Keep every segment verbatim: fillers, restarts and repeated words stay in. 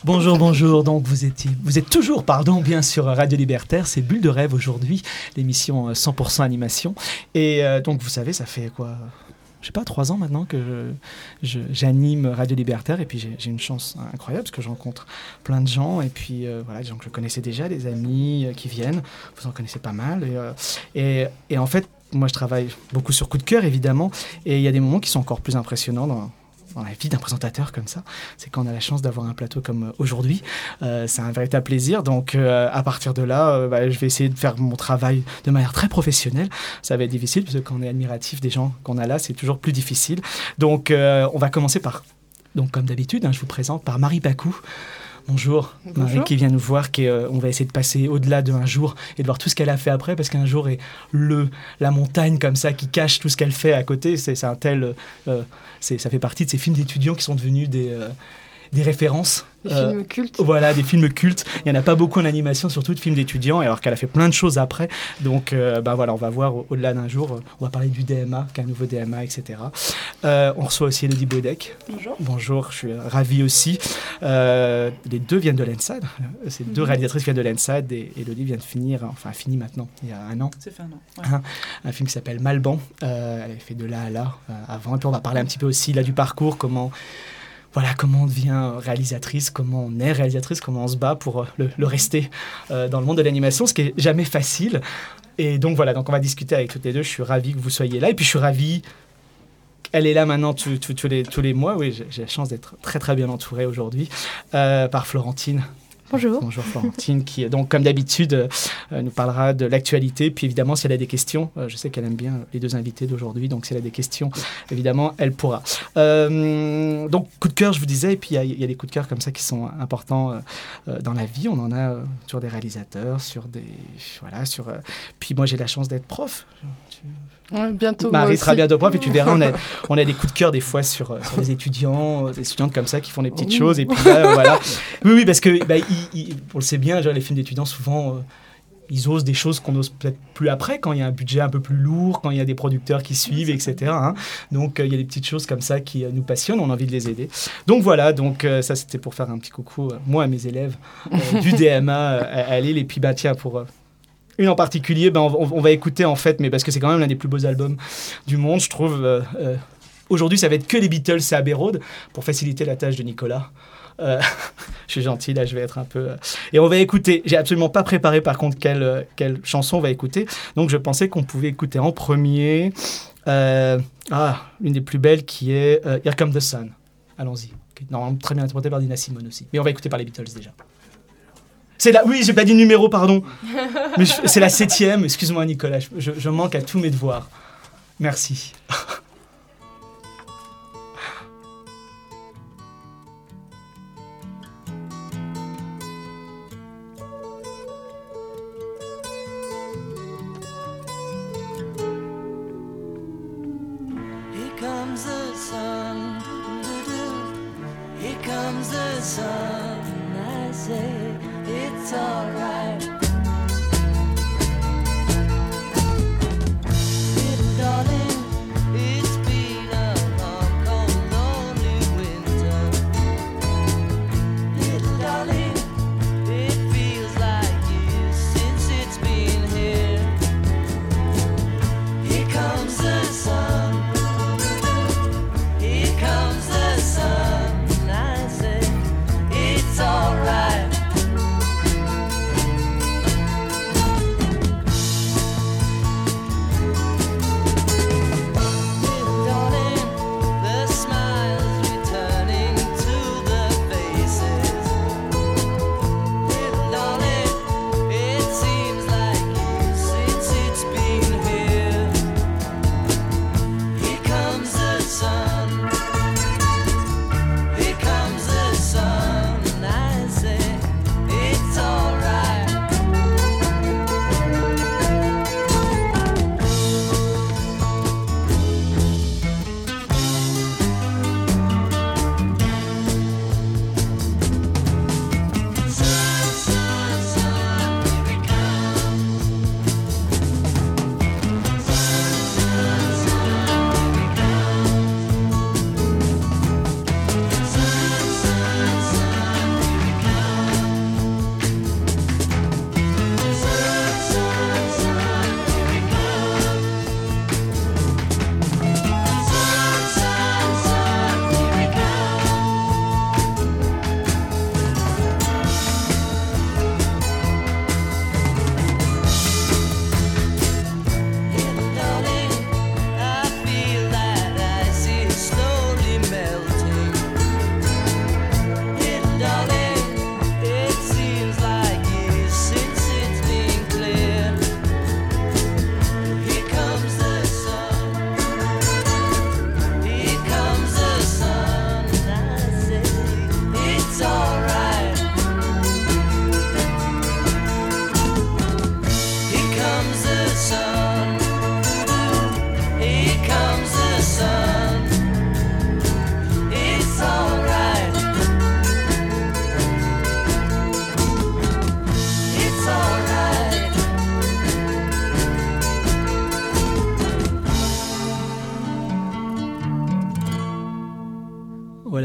Bonjour, bonjour. Donc vous étiez, vous êtes toujours, pardon, bien sur Radio Libertaire. C'est Bulle de rêve aujourd'hui, l'émission cent pour cent animation. Et euh, donc vous savez, ça fait quoi, je sais pas, trois ans maintenant que je, je, j'anime Radio Libertaire. Et puis j'ai, j'ai une chance incroyable parce que je rencontre plein de gens. Et puis euh, voilà, des gens que je connaissais déjà, des amis euh, qui viennent. Vous en connaissez pas mal. Et, euh, et, et en fait, moi je travaille beaucoup sur coup de cœur évidemment. Et il y a des moments qui sont encore plus impressionnants dans dans la vie d'un présentateur comme ça, c'est quand on a la chance d'avoir un plateau comme aujourd'hui. Euh, c'est un véritable plaisir. Donc, euh, à partir de là, euh, bah, je vais essayer de faire mon travail de manière très professionnelle. Ça va être difficile, parce que quand on est admiratif des gens qu'on a là, c'est toujours plus difficile. Donc, euh, on va commencer par, donc, comme d'habitude, hein, je vous présente par Marie Pacou. Bonjour, Bonjour. Marie qui vient nous voir, qui est, euh, on va essayer de passer au-delà d'un jour et de voir tout ce qu'elle a fait après, parce qu'un jour est le, la montagne comme ça qui cache tout ce qu'elle fait à côté. C'est, c'est un tel, euh, c'est, ça fait partie de ces films d'étudiants qui sont devenus des, euh, des références. Des Euh, films cultes. Voilà, des films cultes. Il n'y en a pas beaucoup en animation, surtout de films d'étudiants, alors qu'elle a fait plein de choses après. Donc, euh, bah voilà, on va voir au- au-delà d'un jour. euh, On va parler du D M A, qu'un nouveau D M A, et cetera. Euh, on reçoit aussi Elodie Baudec. Bonjour. Bonjour, je suis ravi aussi. Euh, les deux viennent de l'E N S A D. Ces deux Mhm. réalisatrices viennent de l'E N S A D et Elodie vient de finir, enfin, fini maintenant, il y a un an. C'est fait un an. Ouais. Un, un film qui s'appelle Malban. Euh, elle avait fait de là à là euh, avant. Et puis on va parler un petit peu aussi là du parcours, comment, voilà, comment on devient réalisatrice, comment on est réalisatrice, comment on se bat pour euh, le, le rester euh, dans le monde de l'animation, ce qui est jamais facile. Et donc voilà, donc on va discuter avec toutes les deux. Je suis ravi que vous soyez là. Et puis je suis ravi. Elle est là maintenant tous tous- tous les, tous les mois. Oui, j'ai, j'ai la chance d'être très très bien entourée aujourd'hui euh, par Florentine. Bonjour. Bonjour Florentine, qui donc comme d'habitude euh, nous parlera de l'actualité. Puis évidemment, si elle a des questions, euh, je sais qu'elle aime bien les deux invités d'aujourd'hui, donc si elle a des questions, évidemment, elle pourra. Euh, donc coup de cœur, je vous disais, et puis il y a- il y, a des coups de cœur comme ça qui sont importants euh, euh, dans la vie. On en a euh, sur des réalisateurs, sur des voilà, sur. euh, Puis moi, j'ai la chance d'être prof. Ouais, bientôt. moi Marie aussi. sera bientôt prof et tu verras, on a, on a des coups de cœur des fois sur, euh, sur des étudiants, euh, des étudiantes comme ça qui font des petites Ouh. choses. Et puis là, euh, voilà. Oui, oui, parce que, bah, il- il- on le sait bien, genre, les films d'étudiants, souvent, euh, ils osent des choses qu'on n'ose peut-être plus après, quand il y a un budget un peu plus lourd, quand il y a des producteurs qui suivent, et cetera hein. Donc, euh, il y a des petites choses comme ça qui euh, nous passionnent, on a envie de les aider. Donc, voilà, donc, euh, ça, c'était pour faire un petit coucou, euh, moi, à mes élèves euh, du D M A euh, à, à Lille. Et puis, bah, tiens, pour. Euh, une en particulier, ben, on, on va écouter en fait, mais parce que c'est quand même l'un des plus beaux albums du monde, je trouve. Euh, euh, aujourd'hui, ça va être que les Beatles et Abbey Road pour faciliter la tâche de Nicolas. Euh, je suis gentil, là, je vais être un peu. Euh... Et on va écouter. J'ai absolument pas préparé, par contre, quelle, euh, quelle chanson on va écouter. Donc, je pensais qu'on pouvait écouter en premier. Euh... Ah, l'une des plus belles qui est euh, Here Comes the Sun. Allons-y. Okay. Normalement, très bien interprété par Nina Simone aussi. Mais on va écouter par les Beatles déjà. C'est la... Oui, j'ai pas dit numéro, pardon. Mais je- c'est la septième. Excuse-moi, Nicolas. Je, je manque à tous mes devoirs. Merci. Here comes the sun, doo-doo-doo. Here comes the sun. I say it's alright. Little darling,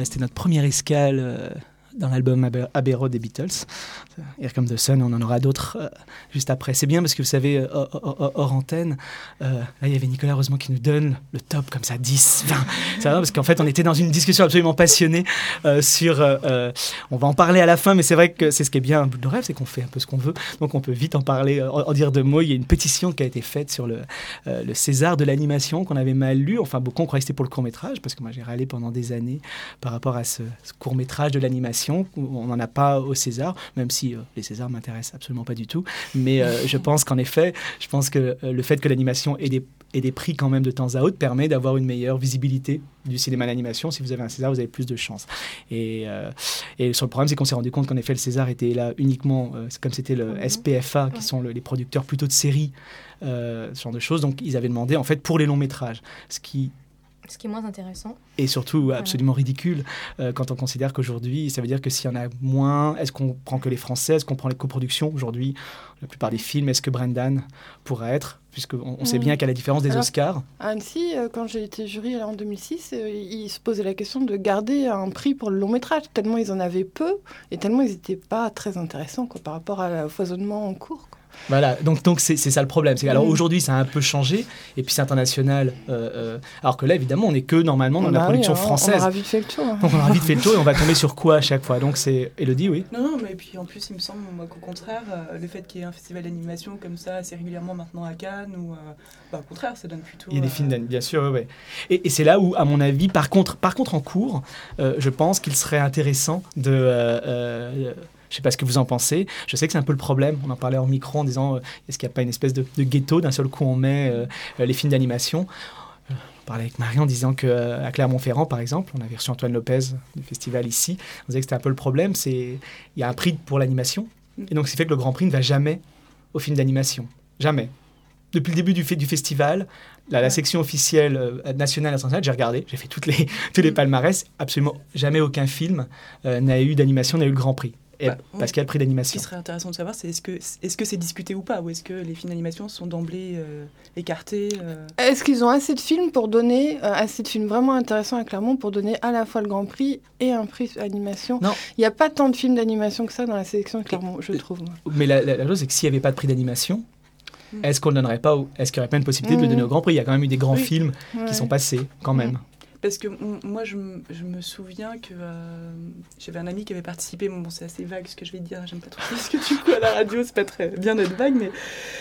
c'était notre première escale euh, dans l'album Abbey, Abbey Road des Beatles. Here Comes the Sun, on en aura d'autres euh, juste après. C'est bien parce que vous savez, euh, hors, hors, hors antenne, euh, là il y avait Nicolas heureusement qui nous donne le top comme ça, dix, vingt. C'est vrai parce qu'en fait on était dans une discussion absolument passionnée euh, sur... Euh, euh, on va en parler à la fin, mais c'est vrai que c'est ce qui est bien un bout de rêve, c'est qu'on fait un peu ce qu'on veut. Donc on peut vite en parler, en, en dire deux mots. Il y a une pétition qui a été faite sur le, euh, le César de l'animation qu'on avait mal lu. Enfin beaucoup on croyait que c'était pour le court-métrage, parce que moi j'ai râlé pendant des années par rapport à ce, ce court-métrage de l'animation. On n'en a pas au César, même si euh, les Césars m'intéressent absolument pas du tout. Mais euh, je pense qu'en effet, je pense que euh, le fait que l'animation ait des, ait des prix quand même de temps à autre permet d'avoir une meilleure visibilité du cinéma d'animation. Si vous avez un César, vous avez plus de chances. Et, euh, et sur le problème, c'est qu'on s'est rendu compte qu'en effet, le César était là uniquement, euh, comme c'était le S P F A, qui sont le, les producteurs plutôt de séries, euh, ce genre de choses. Donc, ils avaient demandé, en fait, pour les longs métrages, ce qui... Ce qui est moins intéressant. Et surtout absolument ouais. ridicule euh, quand on considère qu'aujourd'hui, ça veut dire que s'il y en a moins, est-ce qu'on prend que les Français, est-ce qu'on prend les coproductions? Aujourd'hui, la plupart des films, est-ce que Brendan pourrait être? Puisqu'on on sait mmh. bien qu'à la différence des Alors, Oscars... À Annecy, euh, quand j'ai été jury en deux mille six, euh, ils se posaient la question de garder un prix pour le long métrage, tellement ils en avaient peu et tellement ils n'étaient pas très intéressants quoi, par rapport à, au foisonnement en cours. Quoi. Voilà, donc donc c'est, c'est ça le problème. C'est, alors aujourd'hui, ça a un peu changé, et puis c'est international. Euh, euh, alors que là, évidemment, on n'est que normalement dans bah la production oui, française. On aura vite fait le tour. Hein. Donc on aura vite fait le tour, et on va tomber sur quoi à chaque fois? Donc c'est Élodie, oui. Non, non, mais puis en plus, il me semble moi, qu'au contraire, euh, le fait qu'il y ait un festival d'animation comme ça assez régulièrement maintenant à Cannes, ou euh, bah, au contraire, ça donne plutôt. Il y a des euh... films d'animation, bien sûr, oui. Et, et c'est là où, à mon avis, par contre, par contre en cours, euh, je pense qu'il serait intéressant de. Euh, euh, Je ne sais pas ce que vous en pensez. Je sais que c'est un peu le problème. On en parlait en micro en disant euh, est-ce qu'il n'y a pas une espèce de, de ghetto? D'un seul coup, on met euh, les films d'animation. Euh, on parlait avec Marie en disant qu'à euh, Clermont-Ferrand, par exemple, on avait reçu Antoine Lopez du festival ici. On disait que c'était un peu le problème. Il y a un prix pour l'animation. Et donc, ce qui fait que le Grand Prix ne va jamais au film d'animation. Jamais. Depuis le début du, fait, du festival, la, la section officielle euh, nationale et internationale, j'ai regardé, j'ai fait toutes les, tous les palmarès. Absolument jamais aucun film euh, n'a eu d'animation, n'a eu le Grand Prix. Et bah, parce qu'il y a le prix d'animation. Ce qui serait intéressant de savoir, c'est est-ce que, est-ce que c'est discuté ou pas, ou est-ce que les films d'animation sont d'emblée euh, écartés euh... Est-ce qu'ils ont assez de films pour donner, euh, assez de films vraiment intéressants à Clermont pour donner à la fois le Grand Prix et un prix d'animation? Non. Il n'y a pas tant de films d'animation que ça dans la sélection de Clermont, je trouve. Moi. Mais la, la, la chose, c'est que s'il n'y avait pas de prix d'animation, mmh. est-ce qu'on ne donnerait pas, est-ce qu'il n'y aurait pas une possibilité mmh. de le donner au Grand Prix? Il y a quand même eu des grands oui. films ouais. qui sont passés, quand même. Mmh. Parce que moi, je, je me souviens que euh, j'avais un ami qui avait participé. Bon, c'est assez vague ce que je vais dire. J'aime pas trop ce que tu dis à la radio. C'est pas très bien d'être vague, mais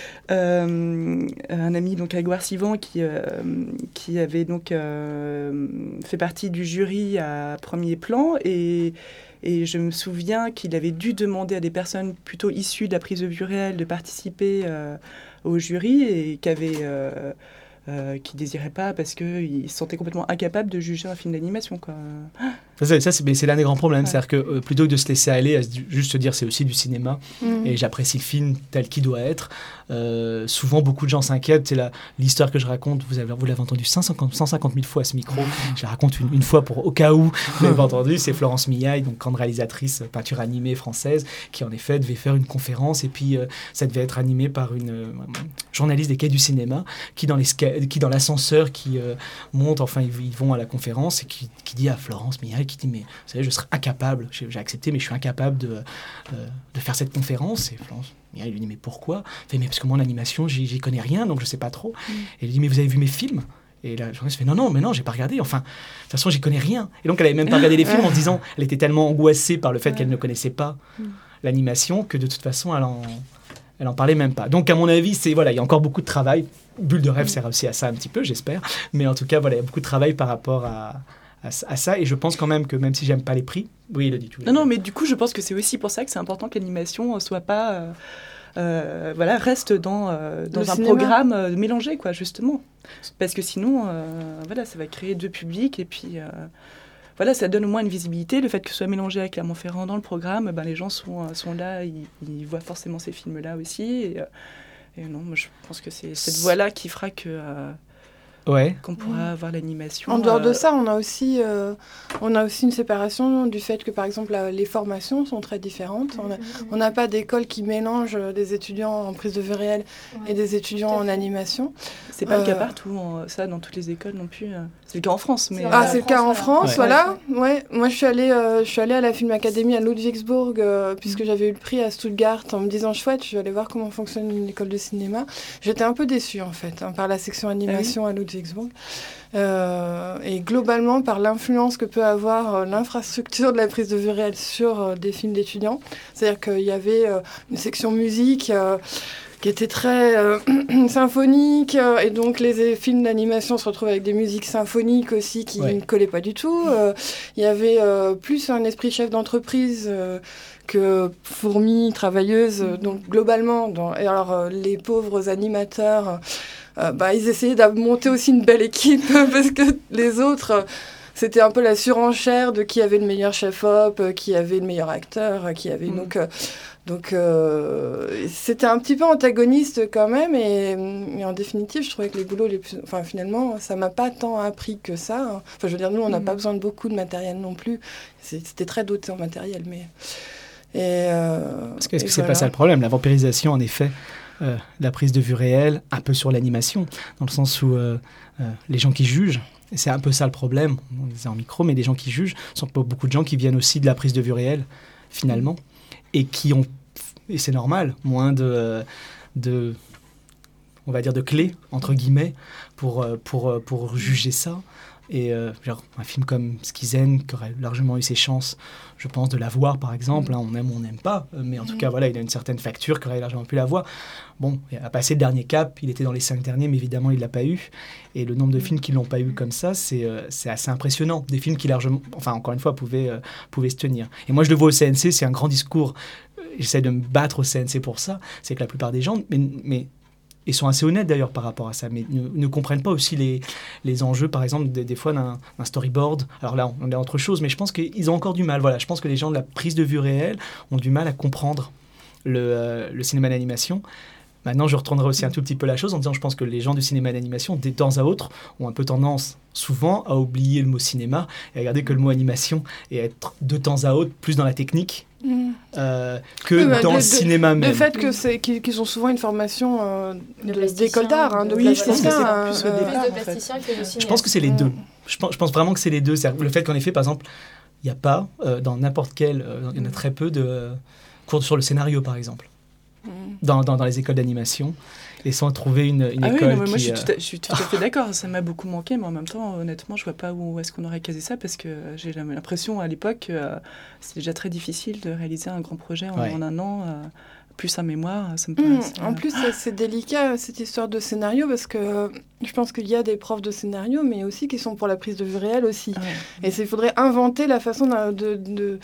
euh, un ami, donc Grégoire Sivan, qui, euh, qui avait donc euh, fait partie du jury à premier plan. Et, et je me souviens qu'il avait dû demander à des personnes plutôt issues de la prise de vue réelle de participer euh, au jury et qui avaient... Euh, Euh, qui ne désiraient pas parce qu'ils se sentaient complètement incapables de juger un film d'animation. Quoi. Ça, ça c'est, c'est l'un des grands problèmes. Ouais. C'est-à-dire que euh, plutôt que de se laisser aller, à juste se dire c'est aussi du cinéma mmh. et j'apprécie le film tel qu'il doit être, euh, souvent beaucoup de gens s'inquiètent. C'est la, l'histoire que je raconte, vous, avez, vous l'avez entendu cent cinquante mille fois à ce micro. Je la raconte une, une fois pour, au cas où vous l'avez pas entendu. C'est Florence Millaille, donc grande réalisatrice peinture animée française, qui en effet devait faire une conférence et puis euh, ça devait être animé par une euh, journaliste des Quais du cinéma qui dans les qui dans l'ascenseur qui euh, monte, enfin ils, ils vont à la conférence et qui, qui dit à Florence Millaille, qui dit mais vous savez je serais incapable, j'ai, j'ai accepté mais je suis incapable de, euh, de faire cette conférence. Et Florence Millaille lui dit mais pourquoi? Elle fait mais parce que moi en animation j'y, j'y connais rien donc je sais pas trop. Mm. Et elle lui dit mais vous avez vu mes films? Et la journaliste fait non, non, mais non, j'ai pas regardé. Enfin, de toute façon, j'y connais rien. Et donc, elle avait même pas regardé les films en se disant, elle était tellement angoissée par le fait qu'elle ne connaissait pas mm. l'animation que de toute façon, elle en, elle en parlait même pas. Donc, à mon avis, c'est voilà, il y a encore beaucoup de travail. Bulle de rêve sert aussi à ça un petit peu, j'espère. Mais en tout cas, voilà, il y a beaucoup de travail par rapport à, à, à ça. Et je pense quand même que même si j'aime pas les prix, oui, il a dit tout. Non, non, mais du coup, je pense que c'est aussi pour ça que c'est important que l'animation soit pas, euh, euh, voilà, reste dans euh, dans le un cinéma. Programme euh, mélangé, quoi, justement. Parce que sinon, euh, voilà, ça va créer deux publics et puis. Euh, Voilà, ça donne au moins une visibilité. Le fait que ce soit mélangé avec Clermont-Ferrand dans le programme, ben, les gens sont, sont là, ils, ils voient forcément ces films-là aussi. Et, et non, moi, je pense que c'est cette voie-là qui fera que, euh, Ouais. qu'on pourra avoir l'animation. En dehors de euh, ça, on a aussi, euh, on a aussi une séparation du fait que, par exemple, la- les formations sont très différentes. On a- On n'a pas d'école qui mélange euh, des étudiants en prise de vue réelle et des étudiants Tout à en fait. animation. C'est pas le cas Euh, partout, en- ça dans toutes les écoles non plus. euh. C'est le cas en France, mais. C'est Ah, en c'est le France, cas en voilà. France, Ouais. voilà. Ouais. Moi, je suis allée, euh, je suis allée à la Film Academy à Ludwigsburg, euh, puisque j'avais eu le prix à Stuttgart, en me disant chouette, je vais aller voir comment fonctionne une école de cinéma. J'étais un peu déçue en fait, hein, par la section animation à Ludwigsburg. Euh, et globalement par l'influence que peut avoir euh, l'infrastructure de la prise de vue réelle sur euh, des films d'étudiants. C'est-à-dire qu'il y avait euh, une section musique euh, qui était très euh, symphonique, euh, et donc les euh, films d'animation se retrouvaient avec des musiques symphoniques aussi qui Ouais. ne collaient pas du tout. Euh, Il y avait euh, plus un esprit chef d'entreprise euh, que fourmi, travailleuse. Euh, Donc globalement, dans... et alors euh, les pauvres animateurs... Euh, bah, ils essayaient de monter aussi une belle équipe parce que les autres, euh, c'était un peu la surenchère de qui avait le meilleur chef-op, euh, qui avait le meilleur acteur, euh, qui avait... Mm. Donc, euh, donc euh, c'était un petit peu antagoniste quand même. Et, et en définitive, je trouvais que les boulots les plus... Enfin, finalement, ça m'a pas tant appris que ça. Hein. Enfin, je veux dire, nous, on n'a Mm. pas besoin de beaucoup de matériel non plus. C'est- C'était très doté en matériel, mais... Et, euh, Parce que est-ce et que c'est voilà. pas ça le problème? La vampirisation, en effet, euh, la prise de vue réelle, un peu sur l'animation, dans le sens où euh, euh, les gens qui jugent, et c'est un peu ça le problème, on le disait en micro, mais les gens qui jugent sont pas beaucoup de gens qui viennent aussi de la prise de vue réelle, finalement, et qui ont, et c'est normal, moins de, de, on va dire, de clés, entre guillemets, pour, euh, pour, euh, pour juger ça. Et euh, genre, un film comme Skizen, qui aurait largement eu ses chances, je pense, de l'avoir, par exemple. Mm. Hein, on aime ou on n'aime pas. euh, Mais en tout Mm. cas, voilà, il a une certaine facture qui aurait largement pu l'avoir. Bon, il a passé le dernier cap. Il était dans les cinq derniers, mais évidemment, il ne l'a pas eu. Et le nombre de films qui ne l'ont pas eu comme ça, c'est euh, c'est assez impressionnant. Des films qui largement, enfin, encore une fois, pouvaient, euh, pouvaient se tenir. Et moi, je le vois au C N C, c'est un grand discours. J'essaie de me battre au C N C pour ça. C'est que la plupart des gens... mais, mais ils sont assez honnêtes d'ailleurs par rapport à ça, mais ne, ne comprennent pas aussi les, les enjeux, par exemple, des, des fois d'un, d'un storyboard. Alors là, on est autre chose, mais je pense qu'ils ont encore du mal. Voilà, je pense que les gens de la prise de vue réelle ont du mal à comprendre le, euh, le cinéma d'animation. Maintenant, je retournerai aussi un tout petit peu la chose en disant, je pense que les gens du cinéma d'animation, de temps à autre, ont un peu tendance, souvent, à oublier le mot cinéma et à regarder que le mot animation et à être de temps à autre plus dans la technique Mm. euh, que Oui, bah, dans de- le de- cinéma même. Le fait que c'est, qu'ils, qu'ils ont souvent une formation euh, De de, plasticien, d'école d'art, hein, de de- Oui, je pense que plasticien. c'est euh, plus au euh, départ. Plus en de fait. plasticien que de cinéaste. Je pense que c'est les Mm. deux. Je pense, je pense vraiment que c'est les deux. C'est-à-dire le fait qu'en effet, par exemple, il n'y a pas, euh, dans n'importe quel, euh, il y en a très peu de euh, cours sur le scénario, par exemple, Mm. dans, dans, dans les écoles d'animation, et sans trouver une, une Ah oui, école non, mais moi qui... je suis, euh, tout à, je suis tout à fait d'accord, ça m'a beaucoup manqué, mais en même temps, honnêtement, je vois pas où est-ce qu'on aurait casé ça, parce que j'ai l'impression à l'époque, euh, c'est déjà très difficile de réaliser un grand projet en, Ouais. en un an, euh, plus un mémoire, ça me Mm. paraît... En plus, c'est, c'est délicat cette histoire de scénario parce que euh, je pense qu'il y a des profs de scénario, mais aussi qui sont pour la prise de vue réelle aussi. Et il faudrait inventer la façon de, de, de,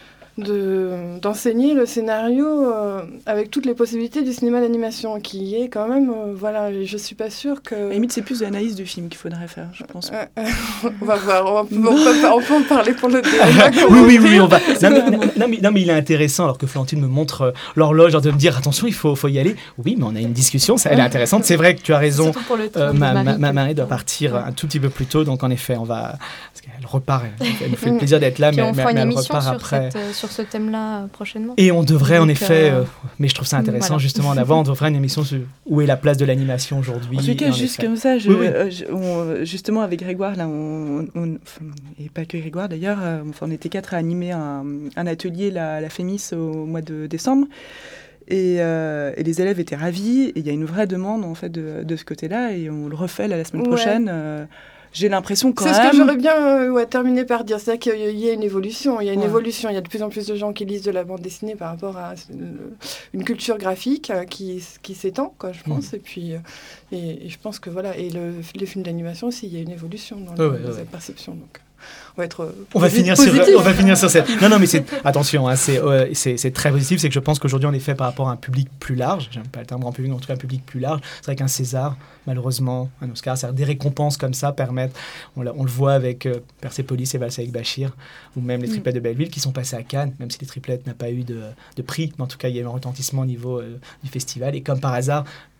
de- d'enseigner le scénario euh, avec toutes les possibilités du cinéma d'animation, qui est quand même, euh, voilà, je suis pas sûre que... À la limite, c'est plus de l'analyse du film qu'il faudrait faire, je pense. Euh, euh, on va voir, on, va, on, peut, on peut en parler pour le débat. oui, oui, oui, on va. Non mais, non, non, mais, non, mais il est intéressant, alors que Florentine me montre euh, l'horloge, genre de me dire attention, il faut, faut y aller. Oui, mais on a une discussion, ça, elle est intéressante. C'est vrai que tu as raison. Surtout pour le Euh, train de ma, ma, Marie. ma Marie doit partir un tout petit peu plus tôt, donc en effet, on va. Parce qu'elle repart, elle, elle nous fait le plaisir d'être là, Puis mais, on mais- fera une mais elle émission repart sur, après. cette, euh, sur ce thème-là euh, prochainement. Et on devrait en Donc, effet, euh, euh, mais je trouve ça intéressant voilà. justement en avant, on devrait une émission sur où est la place de l'animation aujourd'hui. En tout cas, en juste effet. comme ça, je, Oui, oui. euh, je- on- justement avec Grégoire, là, on, on- enfin, et pas que Grégoire d'ailleurs, euh, enfin, on était quatre à animer un, un atelier, la, la Fémis, au mois de décembre. Et, euh, et les élèves étaient ravis. Et il y a une vraie demande en fait de, de ce côté-là, et on le refait là, la semaine Ouais. prochaine. Euh, j'ai l'impression quand C'est même. ce que j'aurais bien euh, ouais, terminé par dire, c'est-à-dire qu'il y a une évolution, il y a une Ouais. évolution, il y a de plus en plus de gens qui lisent de la bande dessinée par rapport à euh, une culture graphique euh, qui, qui s'étend, quoi, je pense, et puis euh, et, et je pense que voilà, et le, les films d'animation aussi, il y a une évolution dans Ouais, la ouais, ouais. perception, donc on va être euh, On va, posi- finir sur, positif. on va finir sur cette. Non, non, mais c'est. Attention, hein, c'est, ouais, c'est, c'est très positif. C'est que je pense qu'aujourd'hui, on est fait par rapport à un public plus large. J'aime pas le terme grand public, mais en tout cas, un public plus large. C'est vrai qu'un César, malheureusement, un Oscar, c'est-à-dire des récompenses comme ça permettent. On, l'a- on le voit avec euh, Persepolis et Valse avec Bachir, ou même les Mm. triplettes de Belleville qui sont passés à Cannes, même si les triplettes n'a pas eu de, de prix. Mais en tout cas, il y a eu un retentissement au niveau euh, du festival. Et comme par hasard,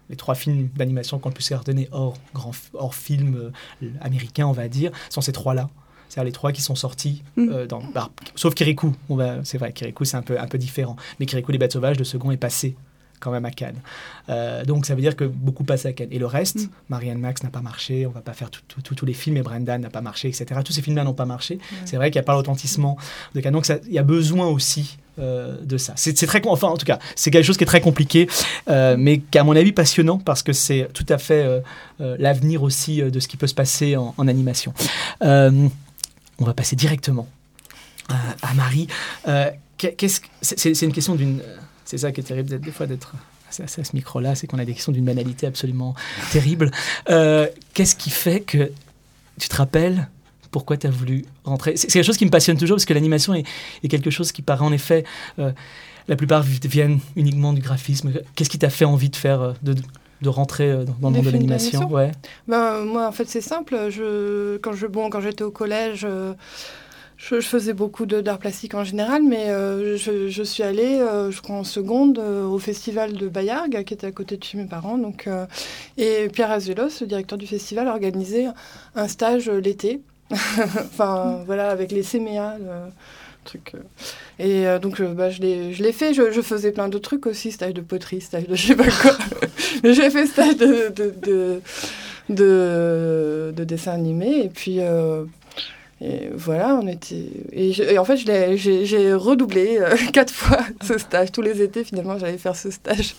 les trois films d'animation qu'on puisse retenir hors, grand, hors film euh, américain, on va dire, sont ces trois-là. C'est-à-dire les trois qui sont sortis, mm. euh, dans, bah, sauf Kirikou. On va, c'est vrai, Kirikou, c'est un peu, un peu différent. Mais Kirikou, les bêtes sauvages, le second est passé quand même à Cannes. Euh, donc ça veut dire que beaucoup passent à Cannes. Et le reste, mm. Marianne Max n'a pas marché, on va pas faire tous les films, et Brendan n'a pas marché, et cetera. Tous ces films-là n'ont pas marché. Mm. C'est vrai qu'il n'y a pas l'authenticement de Cannes. Donc il y a besoin aussi euh, de ça. C'est, c'est très, enfin en tout cas, c'est quelque chose qui est très compliqué, euh, mais qui est à mon avis passionnant, parce que c'est tout à fait euh, euh, l'avenir aussi euh, de ce qui peut se passer en, en animation. Euh, on va passer directement à, à Marie. Euh, qu'est-ce, c'est, c'est une question d'une... C'est ça qui est terrible d'être, des fois d'être à, à ce micro-là, c'est qu'on a des questions d'une banalité absolument terrible. Euh, qu'est-ce qui fait que tu te rappelles pourquoi tu as voulu rentrer? C'est, c'est quelque chose qui me passionne toujours, parce que l'animation est, est quelque chose qui paraît en effet... Euh, la plupart viennent uniquement du graphisme. Qu'est-ce qui t'a fait envie de faire... De, de rentrer dans, dans le monde de l'animation? Ouais. Ben, moi, en fait, c'est simple. Je, quand, je, bon, quand j'étais au collège... Euh, Je, je faisais beaucoup de, d'art plastique en général, mais euh, je, je suis allée, euh, je crois en seconde, euh, au festival de Bayargues, qui était à côté de chez mes parents. Donc, euh, et Pierre Azuelos, le directeur du festival, a organisé un stage euh, l'été. Enfin, voilà, avec les C M E A, le truc. Euh. Et euh, donc, euh, bah, je, l'ai, je l'ai fait. Je, je faisais plein d'autres trucs aussi, stage de poterie, stage de je sais pas quoi. J'ai fait stage de, de, de, de, de dessin animé. Et puis... Euh, Et voilà, on était... Et, je... et en fait, je l'ai... J'ai... j'ai redoublé euh, quatre fois ce stage. Tous les étés, finalement, j'allais faire ce stage.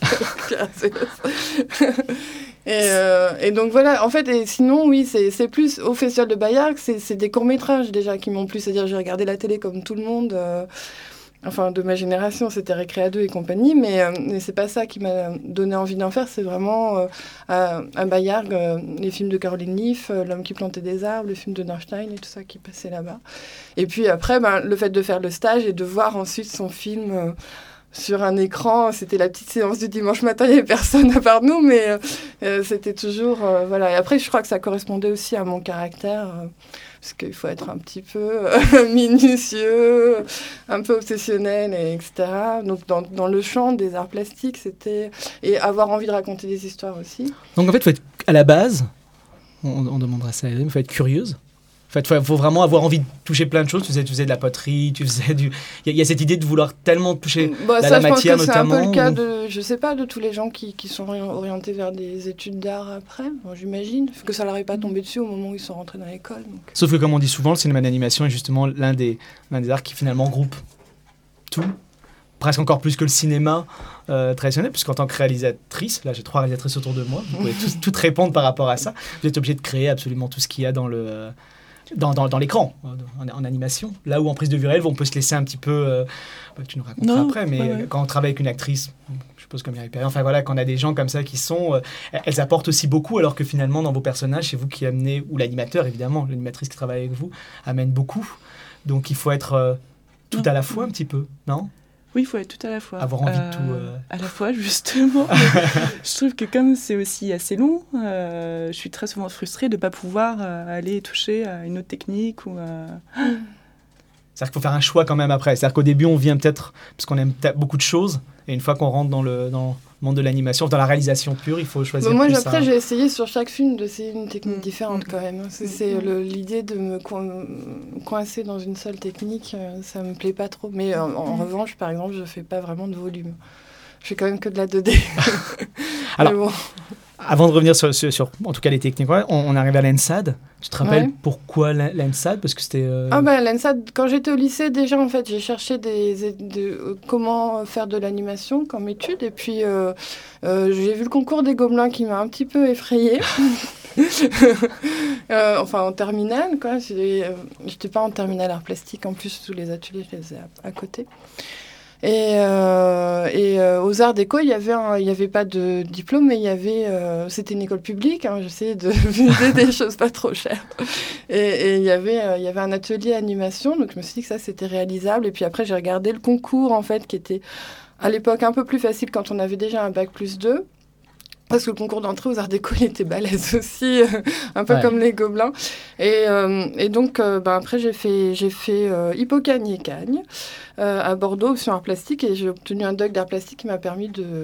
et, euh... et donc, voilà. En fait, et sinon, oui, c'est, c'est plus... Au Festival de Bayargues, c'est, c'est des courts-métrages, déjà, qui m'ont plu. C'est-à-dire, j'ai regardé la télé comme tout le monde... Euh... Enfin, de ma génération, c'était Récréa deux et compagnie, mais, euh, mais c'est pas ça qui m'a donné envie d'en faire. C'est vraiment euh, à, à Bayargues, euh, les films de Caroline Leaf, euh, L'homme qui plantait des arbres, le film de Norstein et tout ça qui passait là-bas. Et puis après, ben, le fait de faire le stage et de voir ensuite son film euh, sur un écran, c'était la petite séance du dimanche matin, il n'y avait personne à part nous, mais euh, c'était toujours... Euh, voilà. Et après, je crois que ça correspondait aussi à mon caractère... Euh, parce qu'il faut être un petit peu euh, minutieux, un peu obsessionnel, et etc. Donc, dans, dans le champ des arts plastiques, c'était... Et avoir envie de raconter des histoires aussi. Donc, en fait, il faut être, à la base, on, on demandera ça à Hélène, il faut être curieuse. En fait, il faut vraiment avoir envie de toucher plein de choses. Tu faisais, tu faisais de la poterie, tu faisais du... Il y, y a cette idée de vouloir tellement toucher bah, la, ça, la matière, notamment. C'est un peu le cas, ou... de, je sais pas, de tous les gens qui, qui sont orientés vers des études d'art après, bon, j'imagine. Parce que ça leur est pas tombé dessus au moment où ils sont rentrés dans l'école. Donc. Sauf que, comme on dit souvent, le cinéma d'animation est justement l'un des, l'un des arts qui finalement groupe tout. Presque encore plus que le cinéma euh, traditionnel, puisqu'en tant que réalisatrice, là j'ai trois réalisatrices autour de moi, vous pouvez tous, toutes répondre par rapport à ça. Vous êtes obligé de créer absolument tout ce qu'il y a dans le... Euh, Dans, dans, dans l'écran, en, en animation. Là où en prise de vue réelle, on peut se laisser un petit peu... Euh, bah, tu nous raconteras non, après, mais ouais, ouais. Quand on travaille avec une actrice, je suppose comme Mireille Perrin, enfin voilà, quand on a des gens comme ça qui sont... Euh, elles apportent aussi beaucoup, alors que finalement, dans vos personnages, c'est vous qui amenez, ou l'animateur évidemment, l'animatrice qui travaille avec vous, amène beaucoup. Donc il faut être euh, tout non. à la fois un petit peu, non ? Oui, il faut être tout à la fois. Avoir envie euh, de tout... Euh... À la fois, justement. Je trouve que comme c'est aussi assez long, euh, je suis très souvent frustrée de ne pas pouvoir euh, aller toucher à une autre technique. Ou, euh... C'est-à-dire qu'il faut faire un choix quand même après. C'est-à-dire qu'au début, on vient peut-être... Parce qu'on aime beaucoup de choses. Et une fois qu'on rentre dans le... Dans... monde de l'animation, dans la réalisation pure, il faut choisir. Bon, moi, plus après, un... j'ai essayé sur chaque film d'essayer une technique différente quand même. C'est, c'est le, l'idée de me co- coincer dans une seule technique, ça me plaît pas trop. Mais en, en revanche, par exemple, je fais pas vraiment de volume. Je fais quand même que de la deux D. Alors, bon. Avant de revenir sur, sur, sur, en tout cas, les techniques, ouais, on, on arrive à l'E N S A D. Tu te rappelles ouais. pourquoi l'E N S A D ? Parce que c'était... Euh... Ah ben, l'E N S A D, quand j'étais au lycée, déjà, en fait, j'ai cherché des, de, euh, comment faire de l'animation comme étude. Et puis, euh, euh, j'ai vu le concours des Gobelins qui m'a un petit peu effrayée. euh, enfin, en terminale, quoi. J'étais, euh, j'étais pas en terminale art plastique. En plus, tous les ateliers, je les faisais à, à côté. Et, euh, et euh, aux Arts Déco, il y avait un, il y avait pas de diplôme, mais il y avait, euh, c'était une école publique. Hein, j'essayais de viser des choses pas trop chères. Et, et il y avait, euh, il y avait un atelier animation, donc je me suis dit que ça c'était réalisable. Et puis après, j'ai regardé le concours en fait, qui était à l'époque un peu plus facile quand on avait déjà un bac plus deux. Parce que le concours d'entrée aux Arts Déco, il était balèze aussi, euh, un peu ouais. comme les Gobelins. Et, euh, et donc, euh, ben après, j'ai fait, j'ai fait euh, Hippocagne et Cagne euh, à Bordeaux, option art plastique, et j'ai obtenu un doc d'art plastique qui m'a permis de,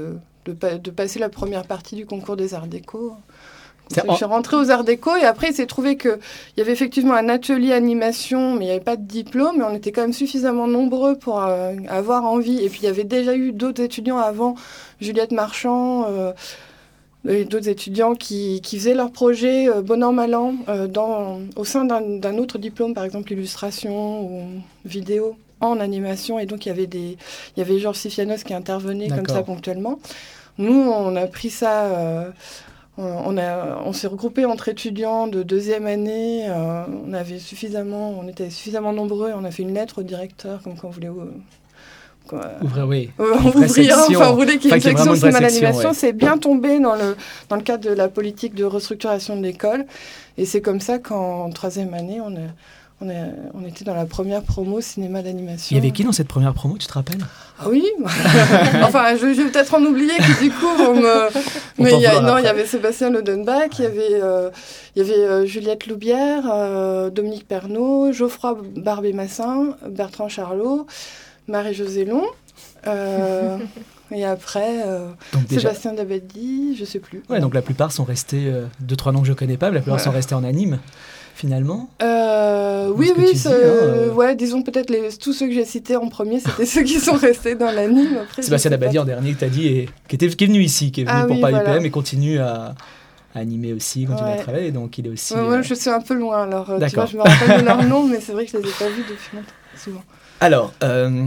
de, pa- de passer la première partie du concours des Arts Déco. C'est- Je suis rentrée aux Arts Déco et après, il s'est trouvé qu'il y avait effectivement un atelier animation, mais il n'y avait pas de diplôme, mais on était quand même suffisamment nombreux pour euh, avoir envie. Et puis, il y avait déjà eu d'autres étudiants avant, Juliette Marchand, euh, et d'autres étudiants qui, qui faisaient leur projet euh, bon an, mal an, euh, dans, au sein d'un, d'un autre diplôme, par exemple illustration ou vidéo en animation. Et donc, il y avait, des, il y avait Georges Sifianos qui intervenait comme D'accord. ça ponctuellement. Nous, on a pris ça... Euh, On, a, on s'est regroupés entre étudiants de deuxième année. Euh, on avait suffisamment, on était suffisamment nombreux. On a fait une lettre au directeur, comme quand on voulait euh, quoi, Ouvrir, oui. euh, Une vraie ouvrir. section. Enfin, on voulait qu'il y ait Enfin, une qu'il y ait section vraiment une vraie cinéma section, d'animation. ouais. C'est bien tombé dans le dans le cadre de la politique de restructuration de l'école. Et c'est comme ça qu'en troisième année, on a On, est, on était dans la première promo cinéma d'animation. Il y avait qui dans cette première promo, tu te rappelles? Ah oui. Enfin, je, je vais peut-être en oublier qui du coup vont me... On Mais t'en il y, a, voudra non, il y après. avait Sébastien Lodenbach, il y avait, euh, il y avait euh, Juliette Loubière, euh, Dominique Pernaut, Geoffroy Barbé-Massin, Bertrand Charlot, Marie-Josée Long. Euh, et après, euh, Donc déjà, Sébastien Dabadi, je sais plus. ouais, donc la plupart sont restés, euh, deux, trois noms que je connais pas, la plupart Ouais. sont restés en anime, finalement. Euh, oui, ce que oui, tu ce- dis, hein, euh. ouais, disons peut-être les, tous ceux que j'ai cités en premier, c'était ceux qui sont restés dans l'anime. Après, je Sébastien sais pas. Dabadi en dernier que tu as dit, et, qui, était, qui est venu ici, qui est venu Ah pour oui, parler voilà. du P M et continue à, à animer aussi, continue Ouais. à travailler, donc il est aussi... Ouais, moi, euh, je suis un peu loin, alors euh, tu D'accord. vois, je me rappelle de leur nom, mais c'est vrai que je les ai pas vus depuis longtemps, souvent. Alors, euh,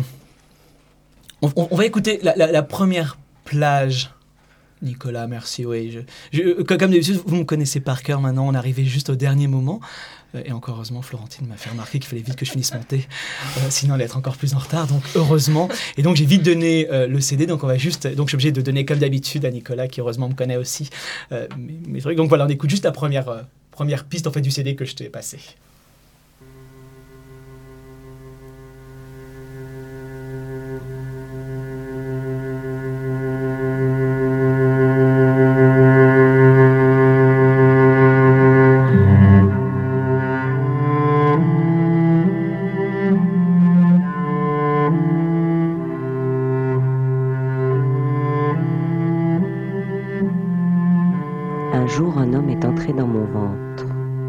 on, on- on va écouter la, la- la première plage. Nicolas, merci. Oui, je, je- comme comme d'habitude, vous me connaissez par cœur maintenant. On est arrivé juste au dernier moment. Euh, Et encore heureusement, Florentine m'a fait remarquer qu'il fallait vite que je finisse mon thé. Euh, sinon, elle allait être encore plus en retard. Donc, heureusement. Et donc, j'ai vite donné euh, le C D. Donc, on va juste. Donc, je suis obligé de donner comme d'habitude à Nicolas, qui heureusement me connaît aussi. Euh, mes, mes trucs. Donc, voilà, on écoute juste la première, euh, première piste en fait, du C D que je t'ai passé. Un jour, un homme est entré dans mon ventre.